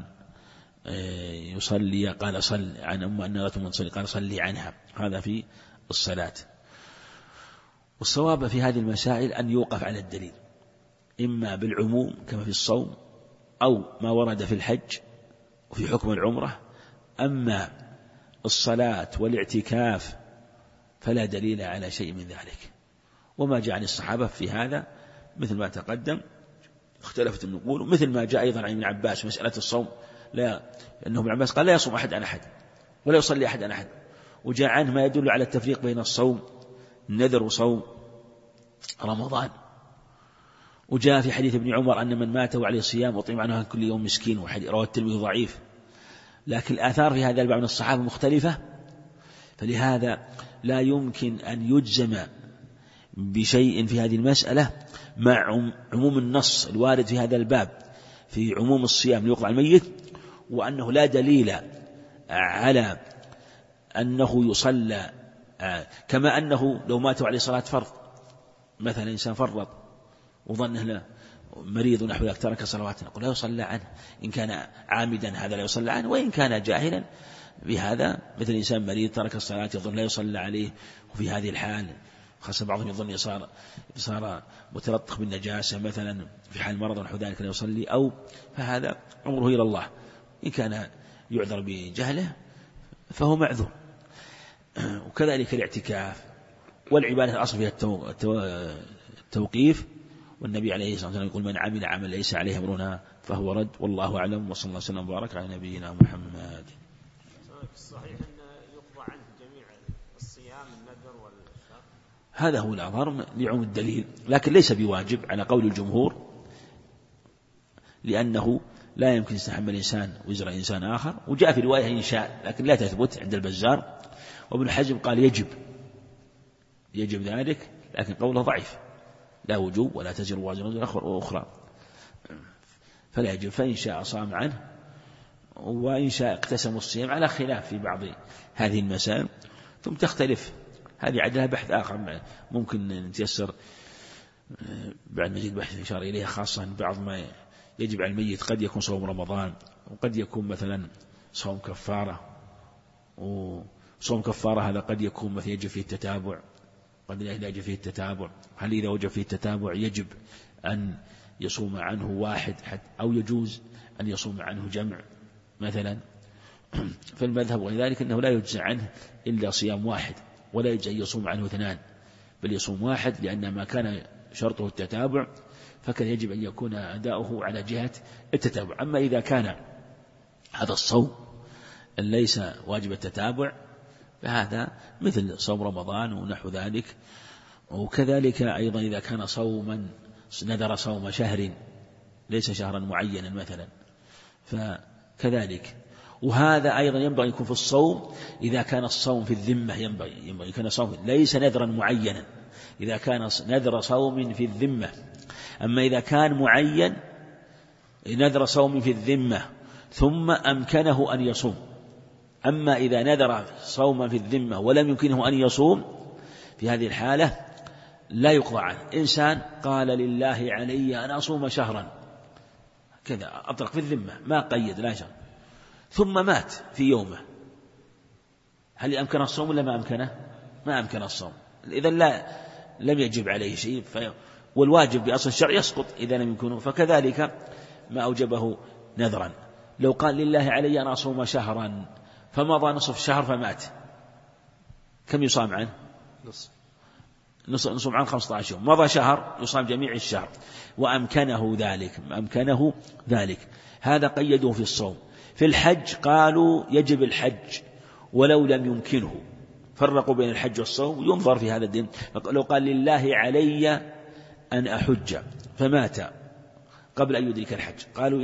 يصلي قال صل عن أمه، أن نذرت أن تصلي قال صلي عنها. هذا في الصلاة. والصواب في هذه المسائل أن يوقف على الدليل، إما بالعموم كما في الصوم، أو ما ورد في الحج وفي حكم العمرة. أما الصلاة والاعتكاف فلا دليل على شيء من ذلك. وما جاء عن الصحابة في هذا مثل ما تقدم اختلفت النقول، مثل ما جاء أيضا عن ابن عباس مسألة الصوم، أنه ابن عباس قال لا يصوم أحد عن أحد ولا يصلي أحد عن أحد. وجاء عنه ما يدل على التفريق بين الصوم النذر وصوم رمضان. وجاء في حديث ابن عمر أن من مات وعليه صيام أطعم عنه كل يوم مسكين، رواه الترمذي ضعيف. لكن الآثار في هذا الباب من الصحابة مختلفة، فلهذا لا يمكن أن يجزم بشيء في هذه المسألة مع عموم النص الوارد في هذا الباب في عموم الصيام ليقطع الميت، وأنه لا دليل على أنه يصلى، كما أنه لو مات عليه صلاة فرض، مثلا إنسان فرط وظنه له مريض ونحو ذلك ترك صلوات، نقول لا يصلى عنه. إن كان عامدا هذا لا يصلى عنه، وإن كان جاهلا بهذا مثل إنسان مريض ترك الصلاة يظن لا يصلى عليه. وفي هذه الحال خاصة بعضهم يظن صار متلطخ بالنجاسة مثلا في حال مرض ونحو ذلك لا يصلي، أو فهذا أمره إلى الله. إن كان يعذر بجهله فهو معذور. وكذلك الاعتكاف والعبادة الأصل فيها التوقيف، والنبي عليه الصلاة والسلام يقول من عمل عمل ليس عليه أمرنا فهو رد. والله أعلم، وصلى الله وسلم وبارك على نبينا محمد. صحيح أن يقضى عنه جميع الصيام النذر والشهر، هذا هو الأظهر لعموم الدليل، لكن ليس بواجب على قول الجمهور، لأنه لا يمكن يستحمل الإنسان وزر إنسان آخر. وجاء في رواية إن شاء، لكن لا تثبت عند البزار. وابن حزم قال يجب ذلك، لكن قوله ضعيف، لا وجوب ولا تزر وازرة أخرى، فلا يجب. فإن شاء صام عنه، وإن شاء اقتسم الصيام، على خلاف في بعض هذه المسائل. ثم تختلف هذه عدلها بحث آخر ممكن نتيسر بعد مزيد بحث إشارة إليها، خاصة بعض ما يجب على الميت قد يكون صوم رمضان، وقد يكون مثلا صوم كفارة. وصوم كفارة هذا قد يكون مثلا يجب فيه التتابع، قد لا يجب فيه التتابع. هل إذا وجب فيه التتابع يجب أن يصوم عنه واحد، أو يجوز أن يصوم عنه جمع مثلا؟ فالمذهب ولذلك أنه لا يجزى عنه إلا صيام واحد، ولا يجزى أن يصوم عنه اثنان، بل يصوم واحد، لأن ما كان شرطه التتابع فكان يجب أن يكون أداؤه على جهة التتابع. أما إذا كان هذا الصوم ليس واجب التتابع فهذا مثل صوم رمضان ونحو ذلك. وكذلك أيضا إذا كان صوما نذر صوم شهر ليس شهرا معينا مثلا، فكذلك. وهذا أيضا ينبغي يكون في الصوم إذا كان الصوم في الذمة، ينبغي كان الصوم ليس نذرا معينا، إذا كان نذر صوم في الذمة. أما إذا كان معين نذر صوم في الذمة ثم أمكنه أن يصوم، أما إذا نذر صوما في الذمة ولم يمكنه أن يصوم، في هذه الحالة لا يقضى عنه. إنسان قال لله علي أن أصوم شهرا كذا، أطلق في الذمة ما قيد لا شهر، ثم مات في يومه، هل أمكن الصوم ولا ما أمكنه؟ ما أمكن الصوم، إذن لم يجب عليه شيء، والواجب بأصل الشرع يسقط إذا لم يكنه. فكذلك ما أوجبه نذرا، لو قال لله علي أن أصوم شهرا فمضى نصف شهر فمات، كم يصام عنه؟ نصوم عنه 15 يوم، مضى شهر يصام جميع الشهر، وأمكنه ذلك، هذا قيدوه في الصوم. في الحج قالوا يجب الحج ولو لم يمكنه، فرقوا بين الحج والصوم، ينظر في هذا الدين. لو قال لله علي أن أحج فمات قبل أن يدرك الحج، قالوا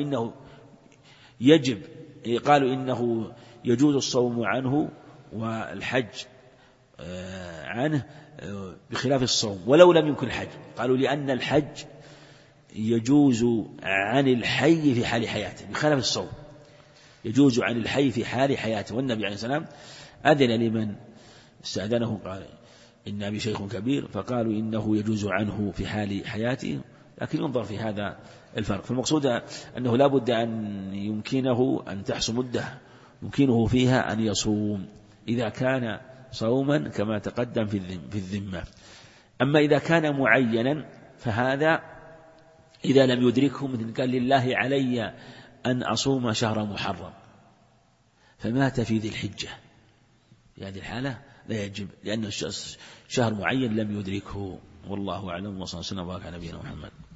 إنه يجوز الصوم عنه والحج عنه بخلاف الصوم ولو لم يمكن الحج. قالوا لأن الحج يجوز عن الحي في حال حياته بخلاف الصوم، يجوز عن الحي في حال حياته، والنبي عليه السلام أذن لمن استأذنه، قال إن أبي شيخ كبير، فقالوا إنه يجوز عنه في حال حياته، لكن ينظر في هذا الفرق. فالمقصود أنه لا بد أن يمكنه أن تحصل مدة يمكنه فيها أن يصوم إذا كان صوما كما تقدم في الذمة. أما إذا كان معينا فهذا إذا لم يدركه، مثل قال لله علي أن أصوم شهر محرم فمات في ذي الحجة، في هذه الحالة لا يجب، لأن الشهر معين لم يدركه. والله أعلم، وصلى الله وسلم وبارك على نبينا محمد.